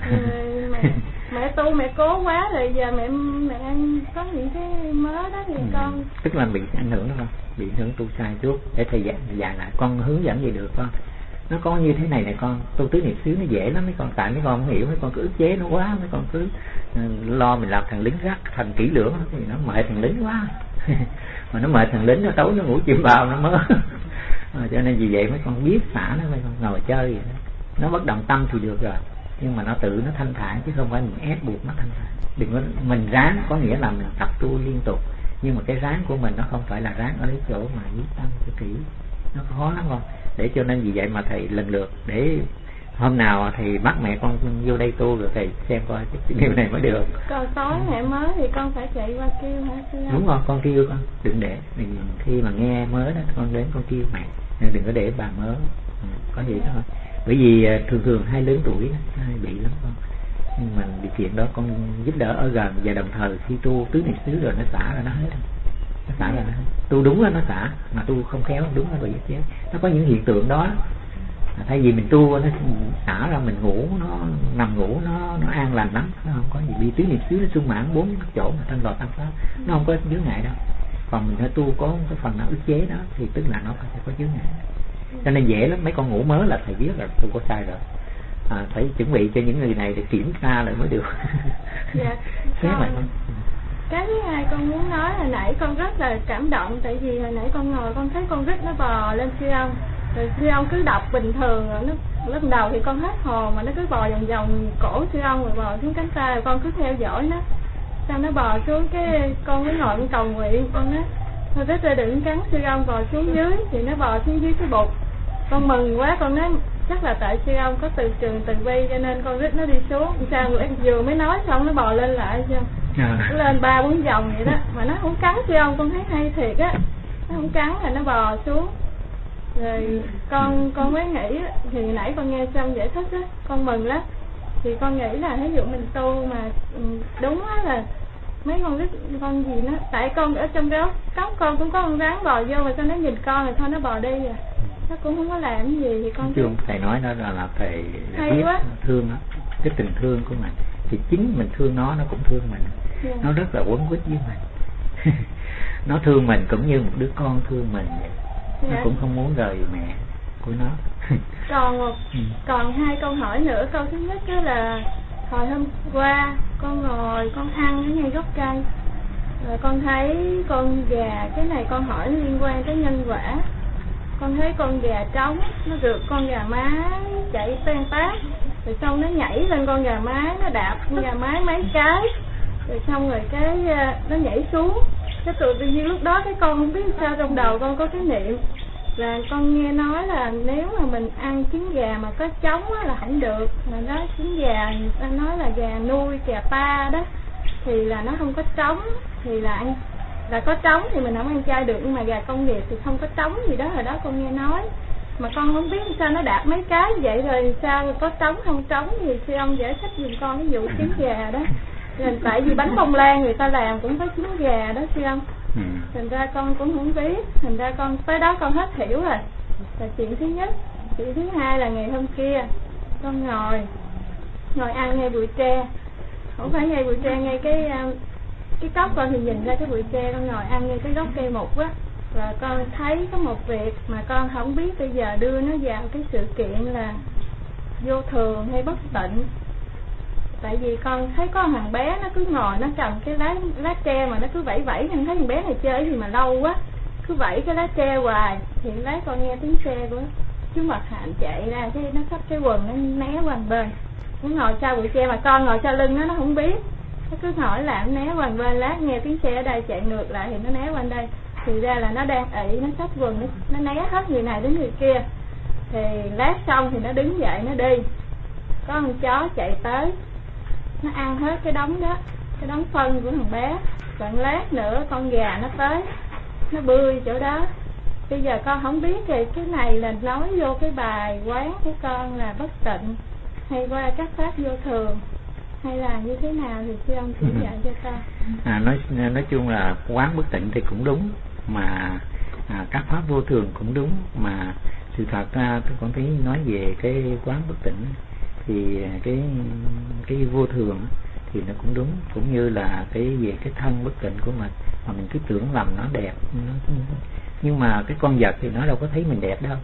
Speaker 2: Mẹ tu mẹ cố quá rồi giờ mẹ có những cái mớ đó thì con
Speaker 1: tức là bị ảnh hưởng đó con, bị ảnh hưởng tu sai chút để thầy dạy lại con hướng dẫn gì được con. Nó có như thế này con, tu tứ niệm xứ nó dễ lắm mấy con, tại mấy con không hiểu, mấy con cứ ức chế nó quá, mấy con cứ lo mình làm thằng lính gác thành kỹ lưỡng thì nó mệt thằng lính quá. Mà nó mệt thằng lính nó tối nó ngủ chim bao nó mới. Cho nên vì vậy mấy con biết xả nó, mấy con ngồi chơi vậy đó. Nó bất động tâm thì được rồi, nhưng mà nó tự nó thanh thản chứ không phải mình ép buộc nó thanh thản. Đừng có mình ráng, có nghĩa là mình tập tu liên tục, nhưng mà cái ráng của mình nó không phải là ráng ở cái chỗ mà viết tâm cho kỹ, nó khó lắm không. Để cho nên vì vậy mà thầy lần lượt, để hôm nào thì bắt mẹ con vô đây tu rồi thầy xem coi cái điều này mới được.
Speaker 2: Còn tối mẹ mới thì con phải chạy qua kêu hả sư?
Speaker 1: Đúng rồi, con kêu con, đừng để mình khi mà nghe mới đó con đến con kêu mẹ, nên đừng có để bà mới. Có vậy thôi. Bởi vì thường hai lớn tuổi đó, hay bị lắm con. Nhưng mà điều kiện đó con giúp đỡ ở gần, và đồng thời khi tu tứ niệm xứ rồi nó xả ra nó hết. Nó xả ra nó hết. Tu đúng là nó xả, mà tu không khéo đúng là bị chết. Nó có những hiện tượng đó. Thay vì mình tu nó xả ra, mình ngủ, nó nằm ngủ nó an lành lắm, nó không có gì. Bị tứ niệm xứ nó sung mãn 4 chỗ mà thanh lò tam pháp, nó không có chướng ngại đâu. Còn mình phải tu có cái phần nào ức chế đó thì tức là nó phải có chướng ngại. Cho nên dễ lắm, mấy con ngủ mới là thầy biết là tôi có sai rồi. Phải chuẩn bị cho những người này để kiểm tra lại mới được.
Speaker 2: Dạ. Cái thứ hai con muốn nói hồi nãy con rất là cảm động, tại vì hồi nãy con ngồi con thấy con rít nó bò lên siêu ông, rồi siêu ông cứ đọc bình thường, rồi nó lúc đầu thì con hết hồn mà nó cứ bò vòng vòng cổ siêu ông rồi bò xuống cánh tay, rồi con cứ theo dõi nó, sau nó bò xuống cái con mới ngồi con cầu nguyện, con nói thôi rít ra đừng cắn siêu ông, bò xuống dưới thì nó bò xuống dưới cái bụt. Con mừng quá, con nói chắc là tại sư ông có từ trường từ bi cho nên con rít nó đi xuống. Sao vừa mới nói xong nó bò lên lại chưa? Nó lên 3-4 vòng vậy đó, mà nó không cắn sư ông, con thấy hay thiệt á. Nó không cắn là nó bò xuống. Rồi con mới nghĩ, thì nãy con nghe xong giải thích á, con mừng lắm. Thì con nghĩ là ví dụ mình tu mà đúng á là mấy con rít con gì nó, tại con ở trong đó cống con cũng có con rắn bò vô, mà sao nó nhìn con rồi thôi nó bò đi rồi. Nó cũng không có làm gì thì con
Speaker 1: chứ thầy nói nó là thầy biết thương nó, cái tình thương của mình thì chính mình thương nó cũng thương mình. Nó rất là quấn quýt với mình. Nó thương mình cũng như một đứa con thương mình vậy. Nó cũng không muốn rời mẹ của nó.
Speaker 2: Còn hai câu hỏi nữa. Câu thứ nhất đó là hồi hôm qua con ngồi con ăn ở ngay gốc cây, rồi con thấy con gà, cái này con hỏi liên quan tới nhân quả. Con thấy con gà trống nó rượt con gà mái chạy tan tác, rồi xong nó nhảy lên con gà mái, nó đạp con gà mái mấy cái, rồi xong rồi cái nó nhảy xuống. Cái tự nhiên lúc đó cái con không biết sao trong đầu con có cái niệm là con nghe nói là nếu mà mình ăn trứng gà mà có trống là không được, mà đó trứng gà người ta nói là gà nuôi gà ta đó thì là nó không có trống, thì là ăn là có trống thì mình không ăn chay được, nhưng mà gà công nghiệp thì không có trống gì đó. Hồi đó con nghe nói mà con không biết sao nó đạp mấy cái vậy, rồi sao có trống không trống thì sư ông giải thích giùm con cái vụ trứng gà đó. Nên tại vì bánh bông lan người ta làm cũng có trứng gà đó sư ông. Thành ra con cũng không biết, thành ra con tới đó con hết hiểu rồi. Là chuyện thứ nhất. Chuyện thứ hai là ngày hôm kia con ngồi ăn ngay bụi tre, không phải ngay bụi tre, ngay cái cốc con thì nhìn ra cái bụi tre, con ngồi ăn ngay cái gốc cây mục á, và con thấy có một việc mà con không biết bây giờ đưa nó vào cái sự kiện là vô thường hay bất tịnh. Tại vì con thấy có thằng bé nó cứ ngồi nó cầm cái lá tre mà nó cứ vẫy vẫy, nhưng thấy thằng bé này chơi gì mà lâu quá, cứ vẫy cái lá tre hoài. Thì lát con nghe tiếng xe của chú Mật Hạnh chạy ra, cái nó xách cái quần nó né qua một bên. Nó ngồi sau bụi tre mà con ngồi sau lưng nó không biết, nó cứ hỏi làm né qua một bên. Lát nghe tiếng xe ở đây chạy ngược lại thì nó né qua đây, thì ra là nó đang ị, nó xách quần nó né hết người này đến người kia. Thì lát xong thì nó đứng dậy nó đi, có con chó chạy tới nó ăn hết cái đống đó, cái đống phân của thằng bé. Còn lát nữa con gà nó tới nó bươi chỗ đó. Bây giờ con không biết thì cái này là nói vô cái bài quán của con là bất tịnh hay qua các pháp vô thường hay là như thế nào thì sư ông chỉ dạy cho con.
Speaker 1: Nói chung là quán bất tịnh thì cũng đúng, mà các pháp vô thường cũng đúng, mà sự thật ra tôi còn thấy nói về cái quán bất tịnh thì cái vô thường thì nó cũng đúng, cũng như là cái về cái thân bất tịnh của mình mà mình cứ tưởng lầm nó đẹp, nhưng mà cái con vật thì nó đâu có thấy mình đẹp đâu,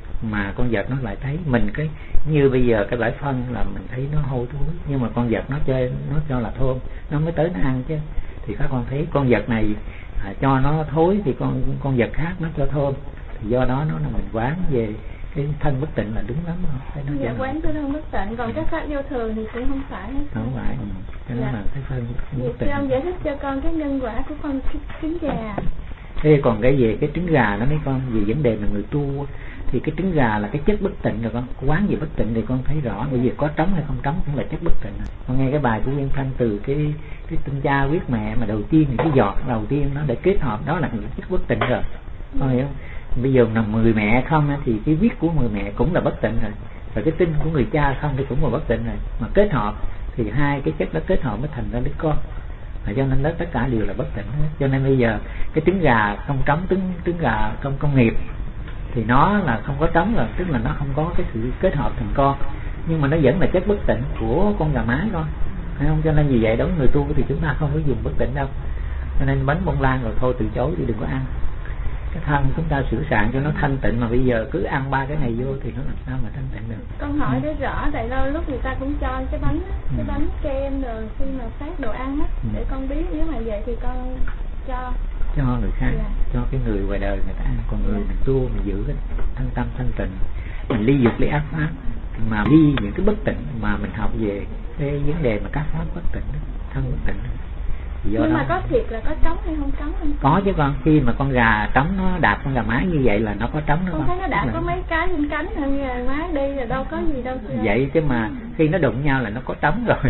Speaker 1: mà con vật nó lại thấy mình. Cái như bây giờ cái bãi phân là mình thấy nó hôi thối, nhưng mà con vật nó chơi nó cho là thơm, nó mới tới nó ăn chứ. Thì các con thấy con vật này cho nó thối thì con vật khác nó cho thơm, thì do đó nó là mình quán về cái thân bất tịnh là đúng lắm rồi.
Speaker 2: Dạ, quán cái thân bất tịnh, còn các pháp vô thường thì cũng không phải.
Speaker 1: Không phải, cái đó là cái thân bất tịnh.
Speaker 2: Thì ông giải thích cho con cái nhân quả của con trứng gà.
Speaker 1: Thế còn cái về cái trứng gà đó mấy con, về vấn đề là người tu thì cái trứng gà là cái chất bất tịnh rồi con. Quán về bất tịnh thì con thấy rõ, bởi vì có trống hay không trống cũng là chất bất tịnh. Con nghe cái bài của Nguyên Thanh từ cái tinh cha quyết mẹ mà đầu tiên thì cái giọt đầu tiên nó để kết hợp đó là những chất bất tịnh rồi. Con hiểu không? Bây giờ là 10 mẹ không thì cái viết của 10 mẹ cũng là bất tịnh rồi, và cái tinh của người cha không thì cũng là bất tịnh rồi, mà kết hợp thì hai cái chất đó kết hợp mới thành ra đứa con. Cho nên đó tất cả đều là bất tịnh hết. Cho nên bây giờ cái trứng gà không trống, trứng gà công nghiệp thì nó là không có trống rồi, tức là nó không có cái sự kết hợp thành con, nhưng mà nó vẫn là chất bất tịnh của con gà mái con, phải không? Cho nên vì vậy đối với người tu thì chúng ta không có dùng bất tịnh đâu. Cho nên bánh bông lan rồi thôi từ chối thì đừng có ăn. Cái thân chúng ta sửa soạn cho nó thanh tịnh, mà bây giờ cứ ăn ba cái này vô thì nó làm sao mà thanh tịnh được.
Speaker 2: Con hỏi để rõ, tại lâu lúc người ta cũng cho cái bánh kem rồi khi mà phát đồ ăn á, để con biết nếu mà vậy thì con cho
Speaker 1: người khác, cho cái người ngoài đời người ta ăn. Còn người mình tu mình giữ cái thân tâm thanh tịnh, mình ly dục ly ác pháp, mà ly những cái bất tịnh mà mình học về cái vấn đề mà các pháp bất tịnh, thân bất tịnh.
Speaker 2: Nhưng mà có thiệt là có trống hay không trống không?
Speaker 1: Có chứ con, khi mà con gà trống nó đạp con gà mái như vậy là nó có trống đó.
Speaker 2: Con thấy nó đạp có mấy cái trên cánh thôi, gà mái đi rồi đâu có gì đâu.
Speaker 1: Vậy chứ mà khi nó đụng nhau là nó có trống rồi.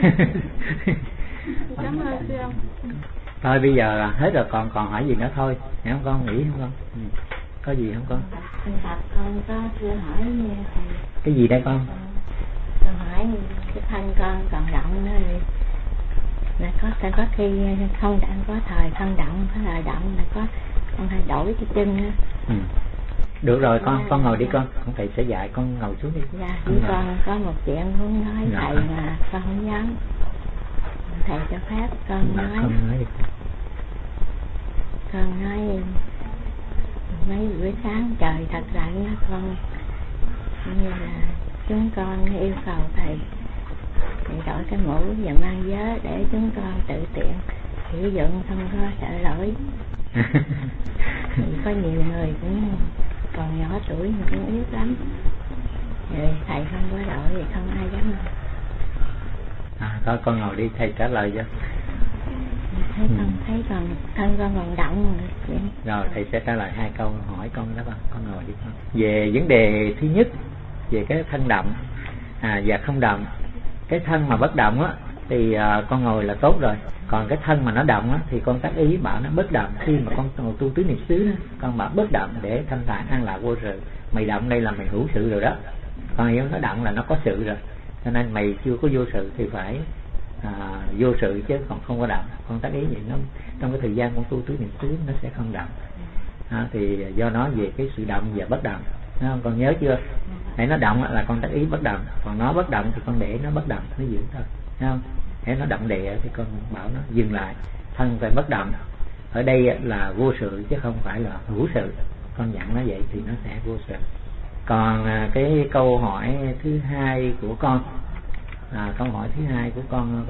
Speaker 2: Cảm ơn sư ông.
Speaker 1: Thôi bây giờ là hết rồi, còn hỏi gì nữa thôi, hiểu không con, nghĩ không con? Có gì không con?
Speaker 3: Con có chưa hỏi nha thầy.
Speaker 1: Cái gì đây con?
Speaker 3: Con hỏi cái thân con còn động nữa đi. Là có khi không động, có thời không động, có thời động là có con hay đổi cái chân á.
Speaker 1: Được rồi con ngồi đi con thầy sẽ dạy, con ngồi xuống đi.
Speaker 3: Dạ, con có một chuyện muốn nói thầy mà con không dám. thầy cho phép con nói mấy buổi sáng trời thật lạnh đó con, như là chúng con yêu cầu thầy đổi cái mũ và mang vớ để chúng con tự tiện sử dụng, không có sợ lỗi. Có nhiều người cũng còn nhỏ tuổi mà cũng yếu lắm, rồi thầy không có đổi thì không ai dám.
Speaker 1: Thôi con ngồi đi, thầy trả lời cho.
Speaker 3: Thấy còn thân con còn động
Speaker 1: rồi thầy sẽ trả lời 2 câu hỏi con đó con ngồi đi con. Về vấn đề thứ nhất, về cái thân động và không động. Cái thân mà bất động á thì con ngồi là tốt rồi. Còn cái thân mà nó động á thì con tác ý bảo nó bất động. Khi mà con tu tứ niệm xứ đó, con bảo bất động để thanh thản an lạc vô sự. Mày động đây là mày hữu sự rồi đó. Còn hiểu nó động là nó có sự rồi, cho nên mày chưa có vô sự thì phải vô sự chứ còn không có động. Con tác ý vậy, nó trong cái thời gian con tu tứ niệm xứ nó sẽ không động. Thì do nó về cái sự động và bất động, con nhớ chưa? Hãy nó động là con tác ý bất động, còn nó bất động thì con để nó bất động, nó giữ thôi, thấy không? Hãy nó động đè thì con bảo nó dừng lại, thân phải bất động. Ở đây là vô sự chứ không phải là hữu sự, con dặn nó vậy thì nó sẽ vô sự. Còn cái câu hỏi thứ 2 của con, câu hỏi thứ 2 của con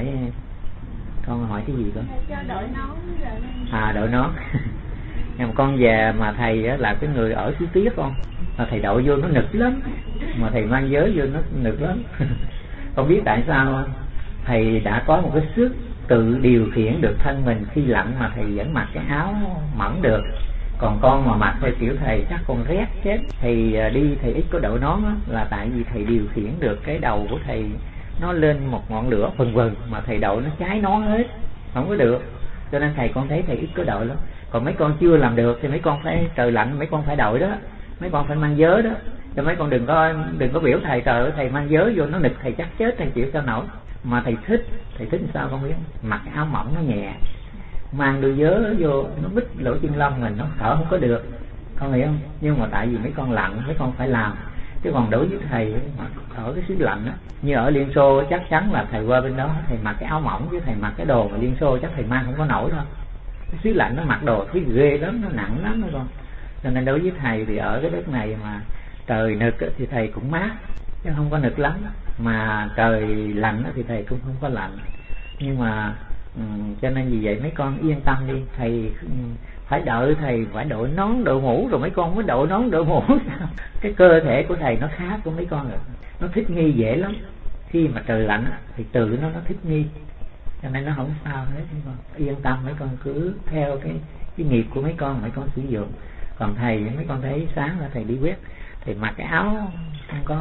Speaker 1: hỏi cái gì con?
Speaker 2: Cho đội nón.
Speaker 1: Đội nón. Nhưng mà con già mà thầy á, là cái người ở xứ Tiết con, mà thầy đội vô nó nực lắm, mà thầy mang giới vô nó nực lắm. Con biết tại sao không? Thầy đã có một cái sức tự điều khiển được thân mình khi lạnh mà thầy vẫn mặc cái áo mỏng được. Còn con mà mặc theo kiểu thầy chắc con rét chết. Thầy đi thầy ít có đội nón á, là tại vì thầy điều khiển được cái đầu của thầy nó lên một ngọn lửa vần vần, mà thầy đội nó cháy nón hết, không có được. Cho nên con thấy thầy ít có đội lắm. Còn mấy con chưa làm được thì mấy con phải, trời lạnh mấy con phải đội đó, mấy con phải mang vớ đó. Cho mấy con đừng có biểu thầy trời ơi thầy mang vớ vô nó nực thầy chắc chết, thầy chịu sao nổi. Mà thầy thích sao con biết? Mặc áo mỏng nó nhẹ, mang đôi vớ vô nó bít lỗ chân lông mình, nó thở không có được, con hiểu không? Nhưng mà tại vì mấy con lạnh mấy con phải làm. Chứ còn đối với thầy mà ở cái xứ lạnh á, như ở Liên Xô chắc chắn là thầy qua bên đó thầy mặc cái áo mỏng, chứ thầy mặc cái đồ mà Liên Xô chắc thầy mang không có nổi đâu. Cái xứ lạnh nó mặc đồ thấy ghê lắm, nó nặng lắm đó con. Cho nên đối với thầy thì ở cái đất này mà trời nực thì thầy cũng mát chứ không có nực lắm, mà trời lạnh thì thầy cũng không có lạnh. Nhưng mà cho nên vì vậy mấy con yên tâm đi, thầy phải đợi thầy phải đội nón đội mũ rồi mấy con mới đội nón đội mũ. Cái cơ thể của thầy nó khác của mấy con rồi, nó thích nghi dễ lắm. Khi mà trời lạnh thì tự nó thích nghi, cho nên nó không sao hết. Mấy con yên tâm, mấy con cứ theo cái nghiệp của mấy con sử dụng. Còn thầy mấy con thấy sáng là thầy đi quét, thầy mặc cái áo không có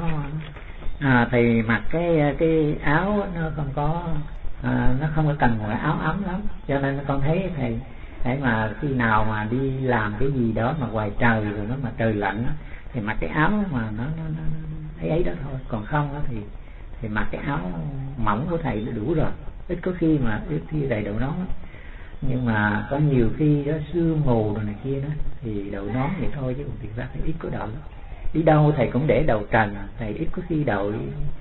Speaker 1: thầy mặc cái áo nó không có nó không có cần một cái áo ấm lắm. Cho nên con thấy thầy mà khi nào mà đi làm cái gì đó mà ngoài trời rồi nó mà trời lạnh thì mặc cái áo mà nó ấy đó thôi. Còn không thì mặc cái áo mỏng của thầy đủ rồi, ít khi đầy đầu nón. Nhưng mà có nhiều khi đó sương mù rồi này kia đó thì đầu nón vậy thôi, chứ còn thực ra thầy ít có đội. Đi đâu thầy cũng để đầu trần, thầy ít có khi đội.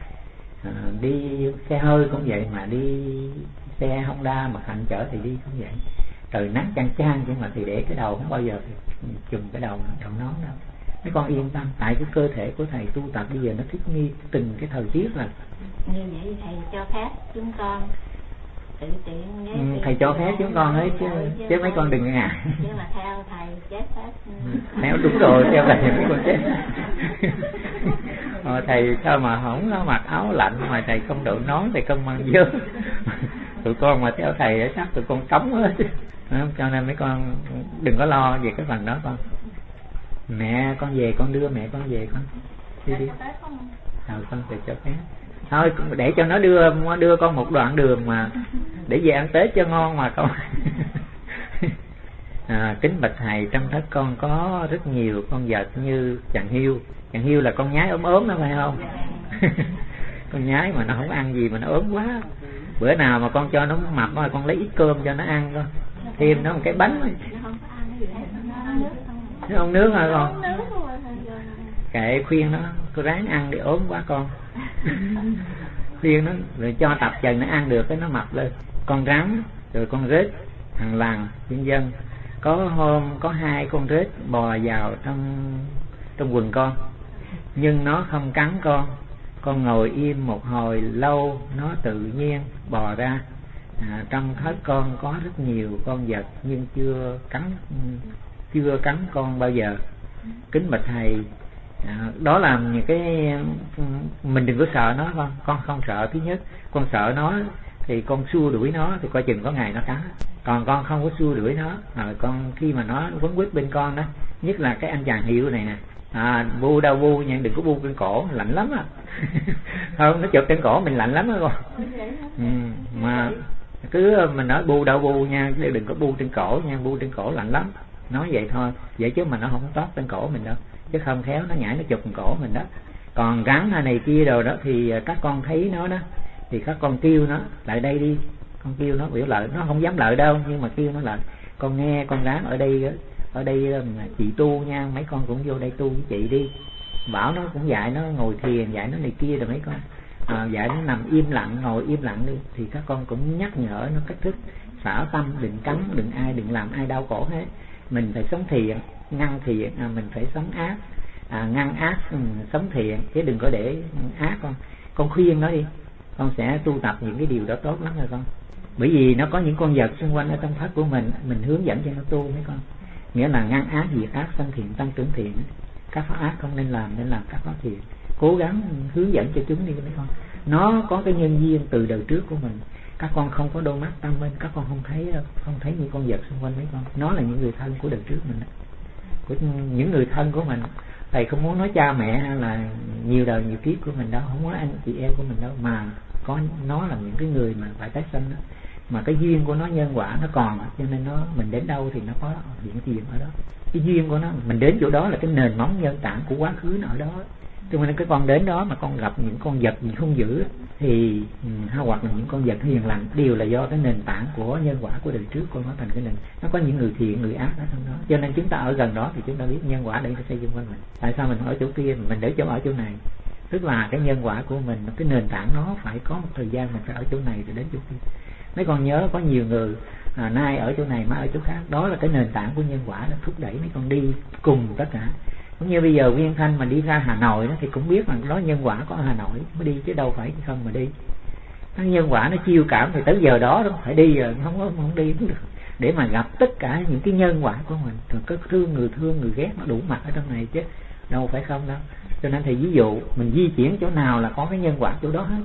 Speaker 1: Đi xe hơi cũng vậy, mà đi xe Honda mà Hạnh chở thì đi cũng vậy. Trời nắng chang chang nhưng mà thì để cái đầu không bao giờ chùm cái đầu nón đâu. Mấy con yên tâm, tại cái cơ thể của thầy tu tập bây giờ nó thích nghi từng cái thời tiết rồi.
Speaker 3: Như vậy thầy cho phép chúng con tự tiện.
Speaker 1: Thầy cho phép chúng con ấy chứ mấy con đừng ngại.
Speaker 3: Chứ mà theo thầy chết hết.
Speaker 1: Theo đúng rồi, theo thầy mấy con chết. Thầy sao mà không có mặc áo lạnh mà thầy không đội nón, thầy không mang vớ. Tụi con mà theo thầy chắc tụi con cống hết. Cho nên mấy con đừng có lo về cái phần đó con. Mẹ con về con đưa mẹ con về con. Đi. Con thầy cho phép. Thôi để cho nó đưa con một đoạn đường mà để về ăn Tết cho ngon mà con. Kính bạch thầy, trong thất con có rất nhiều con vật như chàng hiêu là con nhái ốm đó phải không? Con nhái mà nó không ăn gì mà nó ốm quá. Bữa nào mà con cho nó mập rồi con lấy ít cơm cho nó ăn con, thêm nó một cái bánh. Nó không nước hả con? Kệ khuyên nó, cô ráng ăn để ốm quá con. khuyên nó rồi cho tập dần nó ăn được cái nó mập lên. Con rắn rồi con rết thằng lằn vân vân. Có hôm có 2 con rết bò vào trong quần con, nhưng nó không cắn con ngồi im một hồi lâu nó tự nhiên bò ra. Trong thớt con có rất nhiều con vật nhưng chưa cắn con bao giờ. Kính bạch thầy, đó là những cái mình đừng có sợ nó. Con không sợ. Thứ nhất, con sợ nó thì con xua đuổi nó thì coi chừng có ngày nó cắn. Còn con không có xua đuổi nó. Con khi mà nó quấn quýt bên con đó, nhất là cái anh chàng hiệu này nè, bu đâu bu nha, đừng có bu trên cổ, lạnh lắm á. Không, nó chụp trên cổ mình lạnh lắm á con. Mà cứ mình nói bu đâu bu nha, đừng có bu trên cổ nha, bu trên cổ lạnh lắm. Nói vậy thôi, vậy chứ mà nó không tót trên cổ mình đâu, chứ không khéo nó nhảy nó chụp trên cổ mình đó. Còn rắn hay này kia rồi đó thì các con thấy nó đó thì các con kêu nó lại đây đi, con kêu nó biểu lợi, nó không dám lợi đâu nhưng mà kêu nó lại. Con nghe con rắn ở đây là chị tu nha, mấy con cũng vô đây tu với chị đi. Bảo nó cũng dạy nó ngồi thiền, dạy nó này kia rồi mấy con dạy nó nằm im lặng, ngồi im lặng đi. Thì các con cũng nhắc nhở nó cách thức xả tâm, đừng cắn, đừng làm ai đau khổ hết. Mình phải sống thiện, ngăn thiện, mình phải sống ác, ngăn ác, sống thiện, chứ đừng có để ác. Con khuyên nó đi, con sẽ tu tập những cái điều đó tốt lắm rồi con. Bởi vì nó có những con vật xung quanh ở trong pháp của mình hướng dẫn cho nó tu mấy con. Nghĩa là ngăn ác, diệt ác, sanh thiện, tăng trưởng thiện. Các pháp ác không nên làm các pháp thiện. Cố gắng hướng dẫn cho chúng đi mấy con. Nó có cái nhân duyên từ đời trước của mình. Các con không có đôi mắt tâm minh, các con không thấy những con vật xung quanh mấy con. Nó là những người thân của đời trước mình, của những người thân của mình. Thầy không muốn nói cha mẹ hay là nhiều đời nhiều kiếp của mình đâu, không nói anh chị em của mình đâu, mà có nó là những cái người mà phải tái sanh đó. Mà cái duyên của nó, nhân quả nó còn, cho nên mình đến đâu thì nó có hiện tiền ở đó. Cái duyên của nó, mình đến chỗ đó là cái nền móng nhân tảng của quá khứ nó ở đó. Cho nên cái con đến đó mà con gặp những con vật gì không dữ thì hoặc là những con vật hiền lành, đều là do cái nền tảng của nhân quả của đời trước con nó thành cái nền. Nó có những người thiện, người ác ở trong đó. Cho nên chúng ta ở gần đó thì chúng ta biết nhân quả đây nó xây dựng quanh mình. Tại sao mình ở chỗ kia, mình để ở chỗ này? Tức là cái nhân quả của mình, cái nền tảng nó phải có một thời gian mình phải ở chỗ này rồi đến chỗ kia. Mấy con nhớ có nhiều người nay ở chỗ này, mai ở chỗ khác. Đó là cái nền tảng của nhân quả là thúc đẩy mấy con đi cùng tất cả. Cũng như bây giờ Nguyên Thanh mà đi ra Hà Nội đó, thì cũng biết rằng đó nhân quả có ở Hà Nội mới đi, chứ đâu phải không mà đi. Nó nhân quả nó chiêu cảm thì tới giờ đó nó phải đi rồi, không đi cũng được. Để mà gặp tất cả những cái nhân quả của mình, rồi có thương người ghét nó đủ mặt ở trong này chứ đâu phải không đâu. Cho nên thì ví dụ mình di chuyển chỗ nào là có cái nhân quả chỗ đó hết.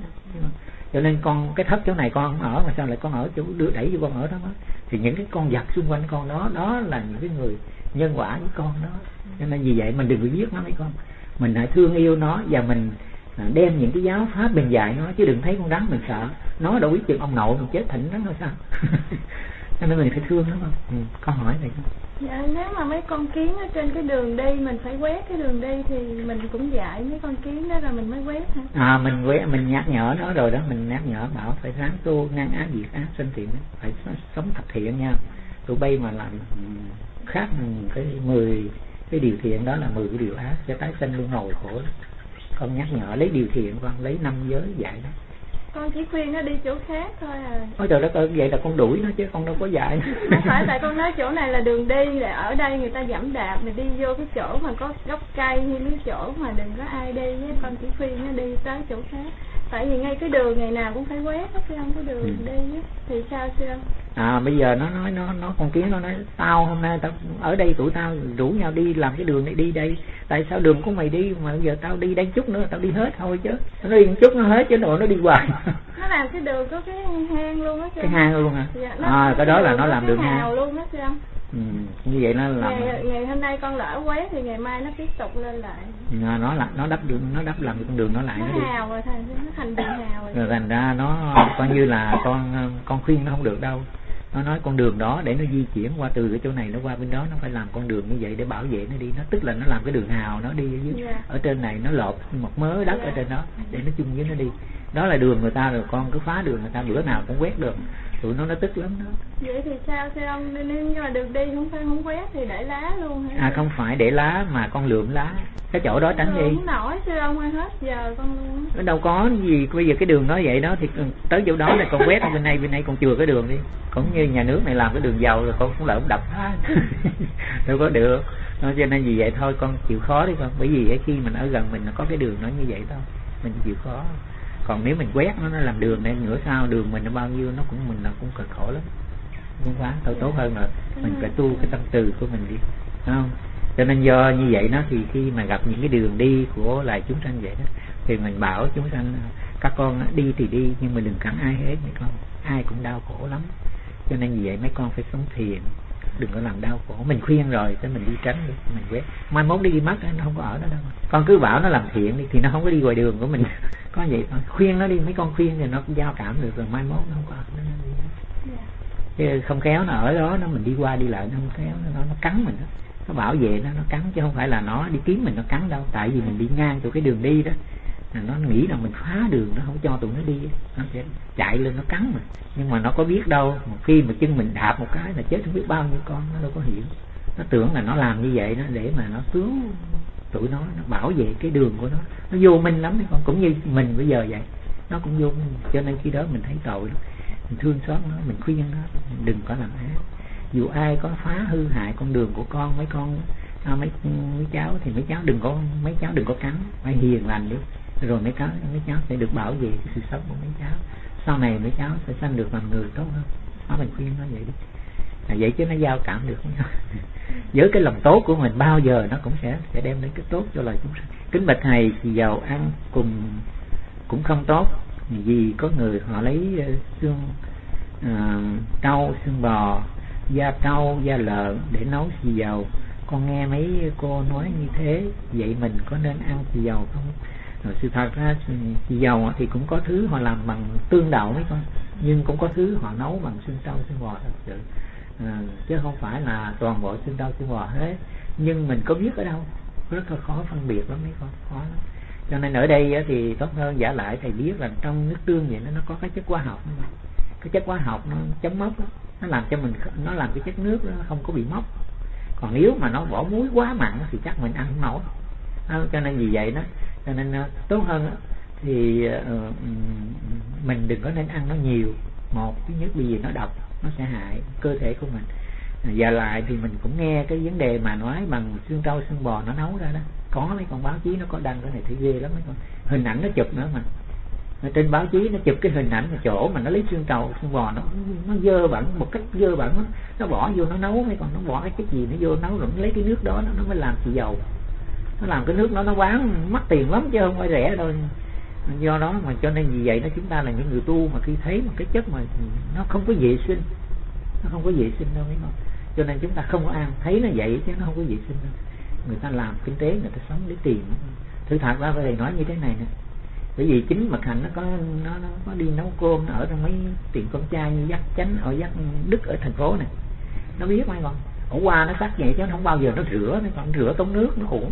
Speaker 1: Cho nên con cái thất chỗ này con không ở mà sao lại con ở chỗ đưa đẩy vô con ở đó đó. Thì những cái con vật xung quanh con đó là những cái người nhân quả với con đó. Cho nên vì vậy mình đừng có giết nó mấy con, mình hãy thương yêu nó và mình đem những cái giáo pháp mình dạy nó, chứ đừng thấy con rắn mình sợ. Nó đâu biết chừng ông nội mình chết thịnh nó thôi sao. Cho nên mình phải thương nó không? Con hỏi này không?
Speaker 2: Dạ, nếu mà mấy con kiến ở trên cái đường đi mình phải quét cái đường đi thì mình cũng dạy mấy con kiến đó rồi mình mới quét hả?
Speaker 1: Mình quét, mình nhắc nhở nó rồi đó, mình nhắc nhở bảo phải ráng tu, ngăn ác diệt ác, sinh thiện, phải sống thật thiện nha. Tụi bay mà làm khác cái 10 cái điều thiện đó là 10 cái điều ác sẽ tái sinh luân hồi khổ. Con nhắc nhở lấy điều thiện, con lấy 5 giới dạy đó.
Speaker 2: Con chỉ khuyên nó đi chỗ khác thôi à.
Speaker 1: Ôi trời đất ơi, vậy là con đuổi nó chứ con đâu có dạy.
Speaker 2: Không phải, tại con nói chỗ này là đường đi, là ở đây người ta dẫm đạp, mình đi vô cái chỗ mà có gốc cây hay cái chỗ mà đừng có ai đi với. Con chỉ khuyên nó đi tới chỗ khác. Tại vì ngay cái đường ngày nào cũng phải quét á, không có đường đi á. Thì sao sư ông?
Speaker 1: Bây giờ nó nói nó con kiến nó nói tao hôm nay tao ở đây, tụi tao rủ nhau đi làm cái đường này đi đây. Tại sao đường của mày đi mà bây giờ tao đi đây chút nữa tao đi hết thôi chứ. Nó đi một chút nó hết chứ nó đi hoài.
Speaker 2: Nó làm cái đường có cái hang luôn á.
Speaker 1: Cái hang luôn hả?
Speaker 2: Dạ,
Speaker 1: cái đó là nó làm đường
Speaker 2: hang luôn á sư ông.
Speaker 1: Như vậy nó làm
Speaker 2: ngày hôm nay con lỡ quét thì ngày mai nó tiếp tục lên lại.
Speaker 1: Nó đắp đường, nó đắp làm con đường nó lại, nó đi
Speaker 2: hào rồi, nó thành đường hào rồi.
Speaker 1: Rồi thành ra nó coi như là con khuyên nó không được đâu. Nó nói con đường đó để nó di chuyển qua từ cái chỗ này nó qua bên đó, nó phải làm con đường như vậy để bảo vệ nó đi. Nó tức là nó làm cái đường hào, nó đi ở dưới, ở trên này nó lột một mớ đất ở trên đó để nó chung với nó đi. Đó là đường người ta rồi, con cứ phá đường người ta, bữa nào cũng quét được. tụi nó tức lắm đó.
Speaker 2: Vậy thì sao ông, nếu như mà được đi không quét thì để lá luôn hả?
Speaker 1: Không phải để lá mà con lượm lá, cái chỗ đó tránh đi.
Speaker 2: Không nổi sư ông ơi, hết giờ con luôn.
Speaker 1: Nó đâu có gì, bây giờ cái đường nó vậy đó thì tới chỗ đó là con quét bên này con chừa cái đường đi. Cũng như nhà nước này làm cái đường dầu rồi con cũng lỡ đập phá đâu có được. Cho nên vì vậy thôi con chịu khó đi con, bởi vì khi mình ở gần mình nó có cái đường nó như vậy thôi, mình chịu khó. Còn nếu mình quét nó làm đường này nữa sao đường mình nó bao nhiêu nó cũng cũng cực khổ lắm. Không quá thôi, tốt hơn là mình phải tu cái tâm từ của mình đi, phải không? Cho nên do như vậy nó thì khi mà gặp những cái đường đi của loài chúng sanh vậy đó thì mình bảo chúng sanh các con đi thì đi nhưng mà đừng cản ai hết mấy con, ai cũng đau khổ lắm. Cho nên vì vậy mấy con phải sống thiền, đừng có làm đau khổ. Mình khuyên rồi cho mình đi tránh đi, mình quét. Mai mốt đi mất nó không có ở đó đâu. Con cứ bảo nó làm thiện đi thì nó không có đi ngoài đường của mình. Có vậy thôi, khuyên nó đi, mấy con khuyên thì nó cũng giao cảm được rồi, mai mốt nó không có ở đó. Chứ không khéo nó ở đó, mình đi qua đi lại nó không khéo nó cắn mình đó. Nó bảo vệ nó cắn chứ không phải là nó đi kiếm mình nó cắn đâu. Tại vì mình đi ngang chỗ cái đường đi đó, nó nghĩ là mình phá đường, nó không cho tụi nó đi, nó sẽ chạy lên nó cắn mình. Nhưng mà nó có biết đâu, một khi mà chân mình đạp một cái là chết không biết bao nhiêu con, nó đâu có hiểu. Nó tưởng là nó làm như vậy đó để mà nó cứu tụi nó bảo vệ cái đường của nó vô minh lắm. Con cũng như mình bây giờ vậy, nó cũng vô minh. Cho nên khi đó mình thấy tội lắm, mình thương xót nó, mình khuyên nó đừng có làm ác. Dù ai có phá hư hại con đường của con, mấy con mấy cháu thì mấy cháu đừng có cắn, phải hiền lành đi, rồi mấy cháu sẽ được bảo vệ cái sự sống của mấy cháu. Sau này mấy cháu sẽ sanh được làm người tốt hơn. Đó, mình khuyên nó vậy đi, vậy chứ nó giao cảm được với nhau. Với cái lòng tốt của mình bao giờ nó cũng sẽ đem đến cái tốt cho loài chúng sanh. Kính bạch thầy, thì giàu ăn cùng cũng không tốt, vì có người họ lấy xương trâu, xương bò, da trâu, da lợn để nấu xì dầu. Con nghe mấy cô nói như thế, vậy mình có nên ăn xì dầu không? Rồi sự thật ra xì dầu thì cũng có thứ họ làm bằng tương đậu mấy con, nhưng cũng có thứ họ nấu bằng xương trâu, xương bò thật sự, chứ không phải là toàn bộ xương trâu, xương bò hết. Nhưng mình có biết ở đâu, rất là khó phân biệt lắm mấy con, khó lắm. Cho nên ở đây thì tốt hơn giả lại thầy biết là trong nước tương vậy nó có cái chất hóa học, cái chất hóa học nó chống mốc đó. Nó làm cho mình, nó làm cái chất nước nó không có bị mốc. Còn nếu mà nó bỏ muối quá mặn thì chắc mình ăn không nổi. Cho nên vì vậy đó, cho nên tốt hơn thì mình đừng có nên ăn nó nhiều. Một, thứ nhất vì nó độc, nó sẽ hại cơ thể của mình. Và lại thì mình cũng nghe cái vấn đề mà nói bằng xương trâu, xương bò nó nấu ra đó, có mấy con báo chí nó có đăng cái này thấy ghê lắm mấy con, hình ảnh nó chụp nữa mà. Trên báo chí nó chụp cái hình ảnh mà chỗ mà nó lấy xương trâu, xương bò nó dơ bẩn, một cách dơ bẩn nó bỏ vô nó nấu mấy con, nó bỏ cái chất gì nó vô nấu rồi nó lấy cái nước đó nó mới làm xì dầu. Nó làm cái nước đó nó bán mắc tiền lắm chứ không phải rẻ đâu. Do đó mà cho nên vì vậy đó, chúng ta là những người tu mà khi thấy một cái chất mà nó không có vệ sinh, nó không có vệ sinh đâu mấy con, cho nên chúng ta không có ăn. Thấy nó vậy chứ nó không có vệ sinh đâu. Người ta làm kinh tế, người ta sống lấy tiền. Thử thật ra thầy nói như thế này nè, bởi vì chính Mật Hạnh nó có đi nấu cơm, nó ở trong mấy tiệm con trai như Dắt Chánh ở Dắt Đức ở thành phố này, nó biết mấy con. Ổ qua nó sắc vậy chứ nó không bao giờ nó rửa mấy con, rửa tốn nước nó uổng.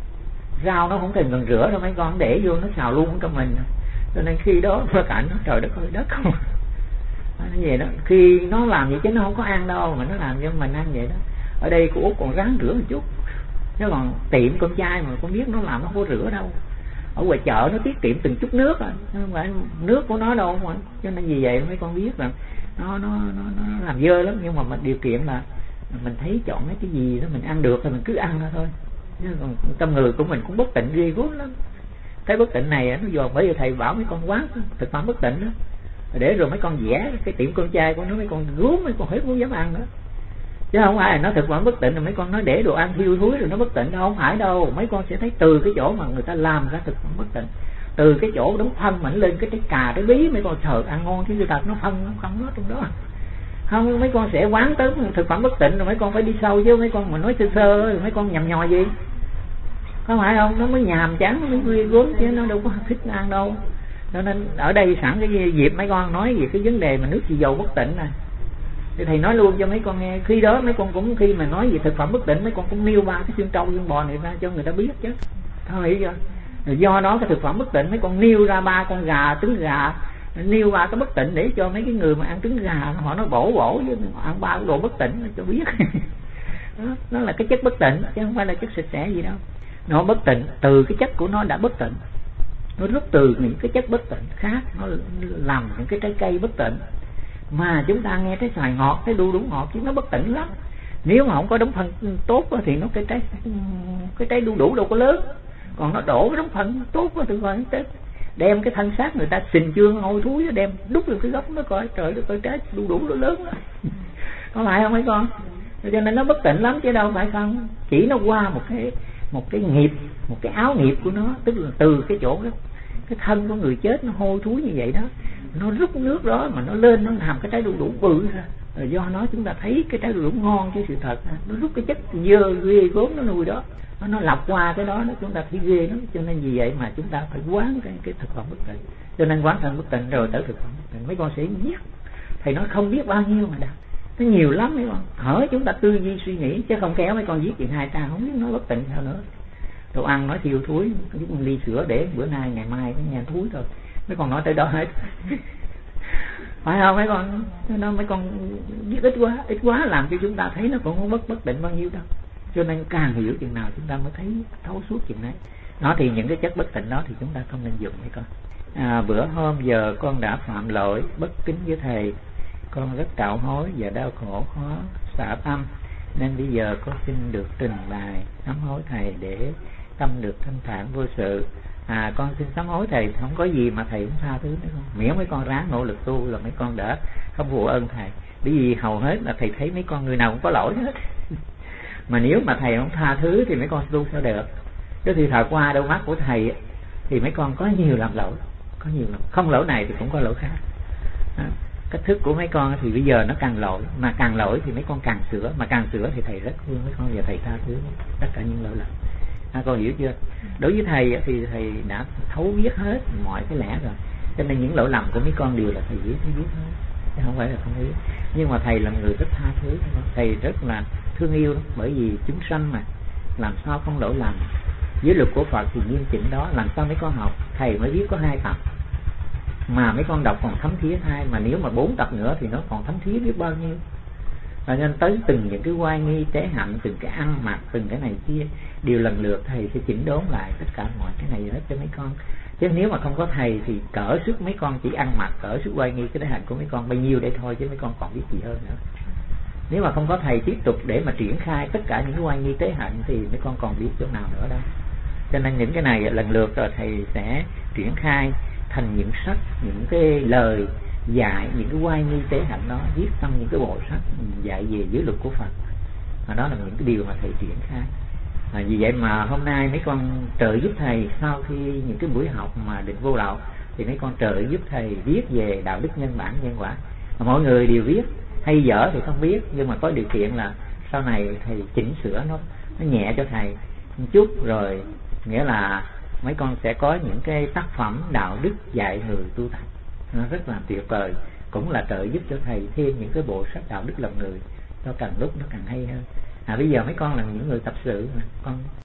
Speaker 1: Rau nó không cần rửa đâu mấy con, để vô nó xào luôn cho mình. Cho nên khi đó Mật Hạnh nó trời đất ơi đất không. Nó vậy đó, khi nó làm vậy chứ nó không có ăn đâu, mà nó làm cho mình ăn vậy đó. Ở đây cô Út còn ráng rửa một chút, chứ còn tiệm con trai mà con biết nó làm nó không có rửa đâu. Ở ngoài chợ nó tiết kiệm từng chút nước à, không phải nước của nó đâu mà. Cho nên vì vậy mấy con biết là nó làm dơ lắm. Nhưng mà mình điều kiện là mình thấy chọn mấy cái gì đó mình ăn được thì mình cứ ăn thôi. Chứ còn trong người của mình cũng bất tịnh ghê gớm lắm. Cái bất tịnh này nó dồn, bởi vì thầy bảo mấy con quán thực phẩm bất tịnh đó, để rồi mấy con vẽ cái tiệm con trai của nó, mấy con gớm, mấy con hết muốn dám ăn nữa. Chứ không phải là nó thực phẩm bất tịnh rồi mấy con nói để đồ ăn thiêu thúi rồi nó bất tịnh đâu, không phải đâu. Mấy con sẽ thấy từ cái chỗ mà người ta làm ra thực phẩm bất tịnh, từ cái chỗ đóng phân mà lên cái trái cà, cái bí, mấy con sợ ăn ngon chứ người ta nó phân nó không nó trong đó. Không, mấy con sẽ quán tới thực phẩm bất tịnh rồi mấy con phải đi sâu, chứ mấy con mà nói sơ sơ rồi mấy con nhầm nhò gì, có phải không? Nó mới nhàm chán, nó mới ghê gớm chứ nó đâu có thích ăn đâu. Cho nên ở đây sẵn cái dịp mấy con nói về cái vấn đề mà nước xì dầu bất tịnh này thì thầy nói luôn cho mấy con nghe. Khi đó mấy con cũng, khi mà nói về thực phẩm bất tịnh, mấy con cũng nêu ba cái xương trâu xương bò này ra cho người ta biết chứ, không hiểu chưa? Do đó cái thực phẩm bất tịnh mấy con nêu ra ba con gà, trứng gà, nêu ba cái bất tịnh để cho mấy cái người mà ăn trứng gà họ nói bổ với ăn ba cái đồ bất tịnh cho biết. Nó là cái chất bất tịnh chứ không phải là chất sạch sẽ gì đâu. Nó bất tịnh từ cái chất của nó đã bất tịnh, nó rút từ những cái chất bất tịnh khác, nó làm những cái trái cây bất tịnh. Mà chúng ta nghe trái xoài ngọt, trái đu đủ ngọt chứ nó bất tịnh lắm. Nếu mà không có đống phân tốt thì nó cái trái đu đủ đâu có lớn. Còn nó đổ cái đống phân tốt thì gọi tới đem cái thân xác người ta xình chương hôi thối đem đút vào cái gốc nó coi, trời đất ơi trái đu đủ nó lớn lắm. Có phải không mấy con? Cho nên nó bất tịnh lắm chứ đâu phải không. Chỉ nó qua một cái nghiệp, một cái áo nghiệp của nó, tức là từ cái chỗ cái thân của người chết nó hôi thối như vậy đó, nó rút nước đó mà nó lên nó làm cái trái đu đủ bự ra. Rồi do nó chúng ta thấy cái trái đu đủ ngon chứ sự thật nó rút cái chất dơ ghê gớm nó nuôi đó, nó lọc qua cái đó, chúng ta thấy ghê lắm. Cho nên vì vậy mà chúng ta phải quán cái thực phẩm bất tịnh. Cho nên quán thân bất tịnh rồi tới thực phẩm bất tịnh. Mấy con sẽ viết, thầy nói không biết bao nhiêu mà đã, nó nhiều lắm mấy con. Hỏi chúng ta tư duy suy nghĩ chứ không kéo mấy con viết chuyện 2 trang không biết nói bất tịnh sao nữa. Đồ ăn nói thiêu thúi, với một ly sữa để bữa nay ngày mai cái nhà thúi rồi, mấy con nói tới đó hết. Phải không mấy con? Nó mấy con viết ít quá làm cho chúng ta thấy nó cũng không bất tịnh bao nhiêu đâu. Cho nên càng hiểu chừng nào chúng ta mới thấy thấu suốt chừng đấy. Nó thì những cái chất bất tịnh đó thì chúng ta không nên dùng mấy con. Bữa hôm giờ con đã phạm lỗi bất kính với thầy, con rất tạo hối và đau khổ khó xả tâm, nên bây giờ con xin được trình bày sám hối thầy để tâm được thanh thản vô sự. Con xin sám hối thầy, không có gì mà thầy cũng tha thứ nữa không? Miễn mấy con ráng nỗ lực tu là mấy con đã không phụ ơn thầy. Bởi vì hầu hết là thầy thấy mấy con người nào cũng có lỗi hết. Mà nếu mà thầy không tha thứ thì mấy con tu sao được? Chứ thì thời qua đôi mắt của thầy thì mấy con có nhiều làm lỗi, có nhiều lỗi. Không lỗi này thì cũng có lỗi khác. Cách thức của mấy con thì bây giờ nó càng lỗi, mà càng lỗi thì mấy con càng sửa, mà càng sửa thì thầy rất thương mấy con và thầy tha thứ tất cả những lỗi lầm. Con hiểu chưa? Đối với thầy thì thầy đã thấu biết hết mọi cái lẽ rồi, cho nên những lỗi lầm của mấy con đều là thầy biết hết, chứ không phải là không biết. Nhưng mà thầy là người rất tha thứ, thầy rất là thương yêu lắm, bởi vì chúng sanh mà làm sao không lỗi lầm. Giới luật của Phật thì nghiêm chỉnh đó, làm sao mấy con học? Thầy mới biết có 2 tập mà mấy con đọc còn thấm thía 2, mà nếu mà 4 tập nữa thì nó còn thấm thía biết bao nhiêu. Và nên tới từng những cái oai nghi tế hạnh, từng cái ăn mặc, từng cái này kia đều lần lượt thầy sẽ chỉnh đốn lại tất cả mọi cái này hết cho mấy con. Chứ nếu mà không có thầy thì cỡ sức mấy con chỉ ăn mặc, cỡ sức oai nghi cái tế hạnh của mấy con bao nhiêu để thôi, chứ mấy con còn biết gì hơn nữa. Nếu mà không có thầy tiếp tục để mà triển khai tất cả những cái oai nghi tế hạnh thì mấy con còn biết chỗ nào nữa đâu. Cho nên những cái này lần lượt rồi thầy sẽ triển khai thành những sách, những cái lời dạy, những cái oai nghi tế hạnh đó viết trong những cái bộ sách dạy về giới luật của Phật. Và đó là những cái điều mà thầy triển khai. Vì vậy mà hôm nay mấy con trợ giúp thầy, sau khi những cái buổi học mà Định Vô Lậu thì mấy con trợ giúp thầy viết về đạo đức nhân bản nhân quả. Mà mọi người đều viết, hay dở thì không biết, nhưng mà có điều kiện là sau này thầy chỉnh sửa nó nhẹ cho thầy một chút, rồi nghĩa là mấy con sẽ có những cái tác phẩm đạo đức dạy người tu tập, nó rất là tuyệt vời, cũng là trợ giúp cho thầy thêm những cái bộ sách đạo đức lòng người cho càng lúc nó càng hay hơn. Bây giờ mấy con là những người tập sự mà con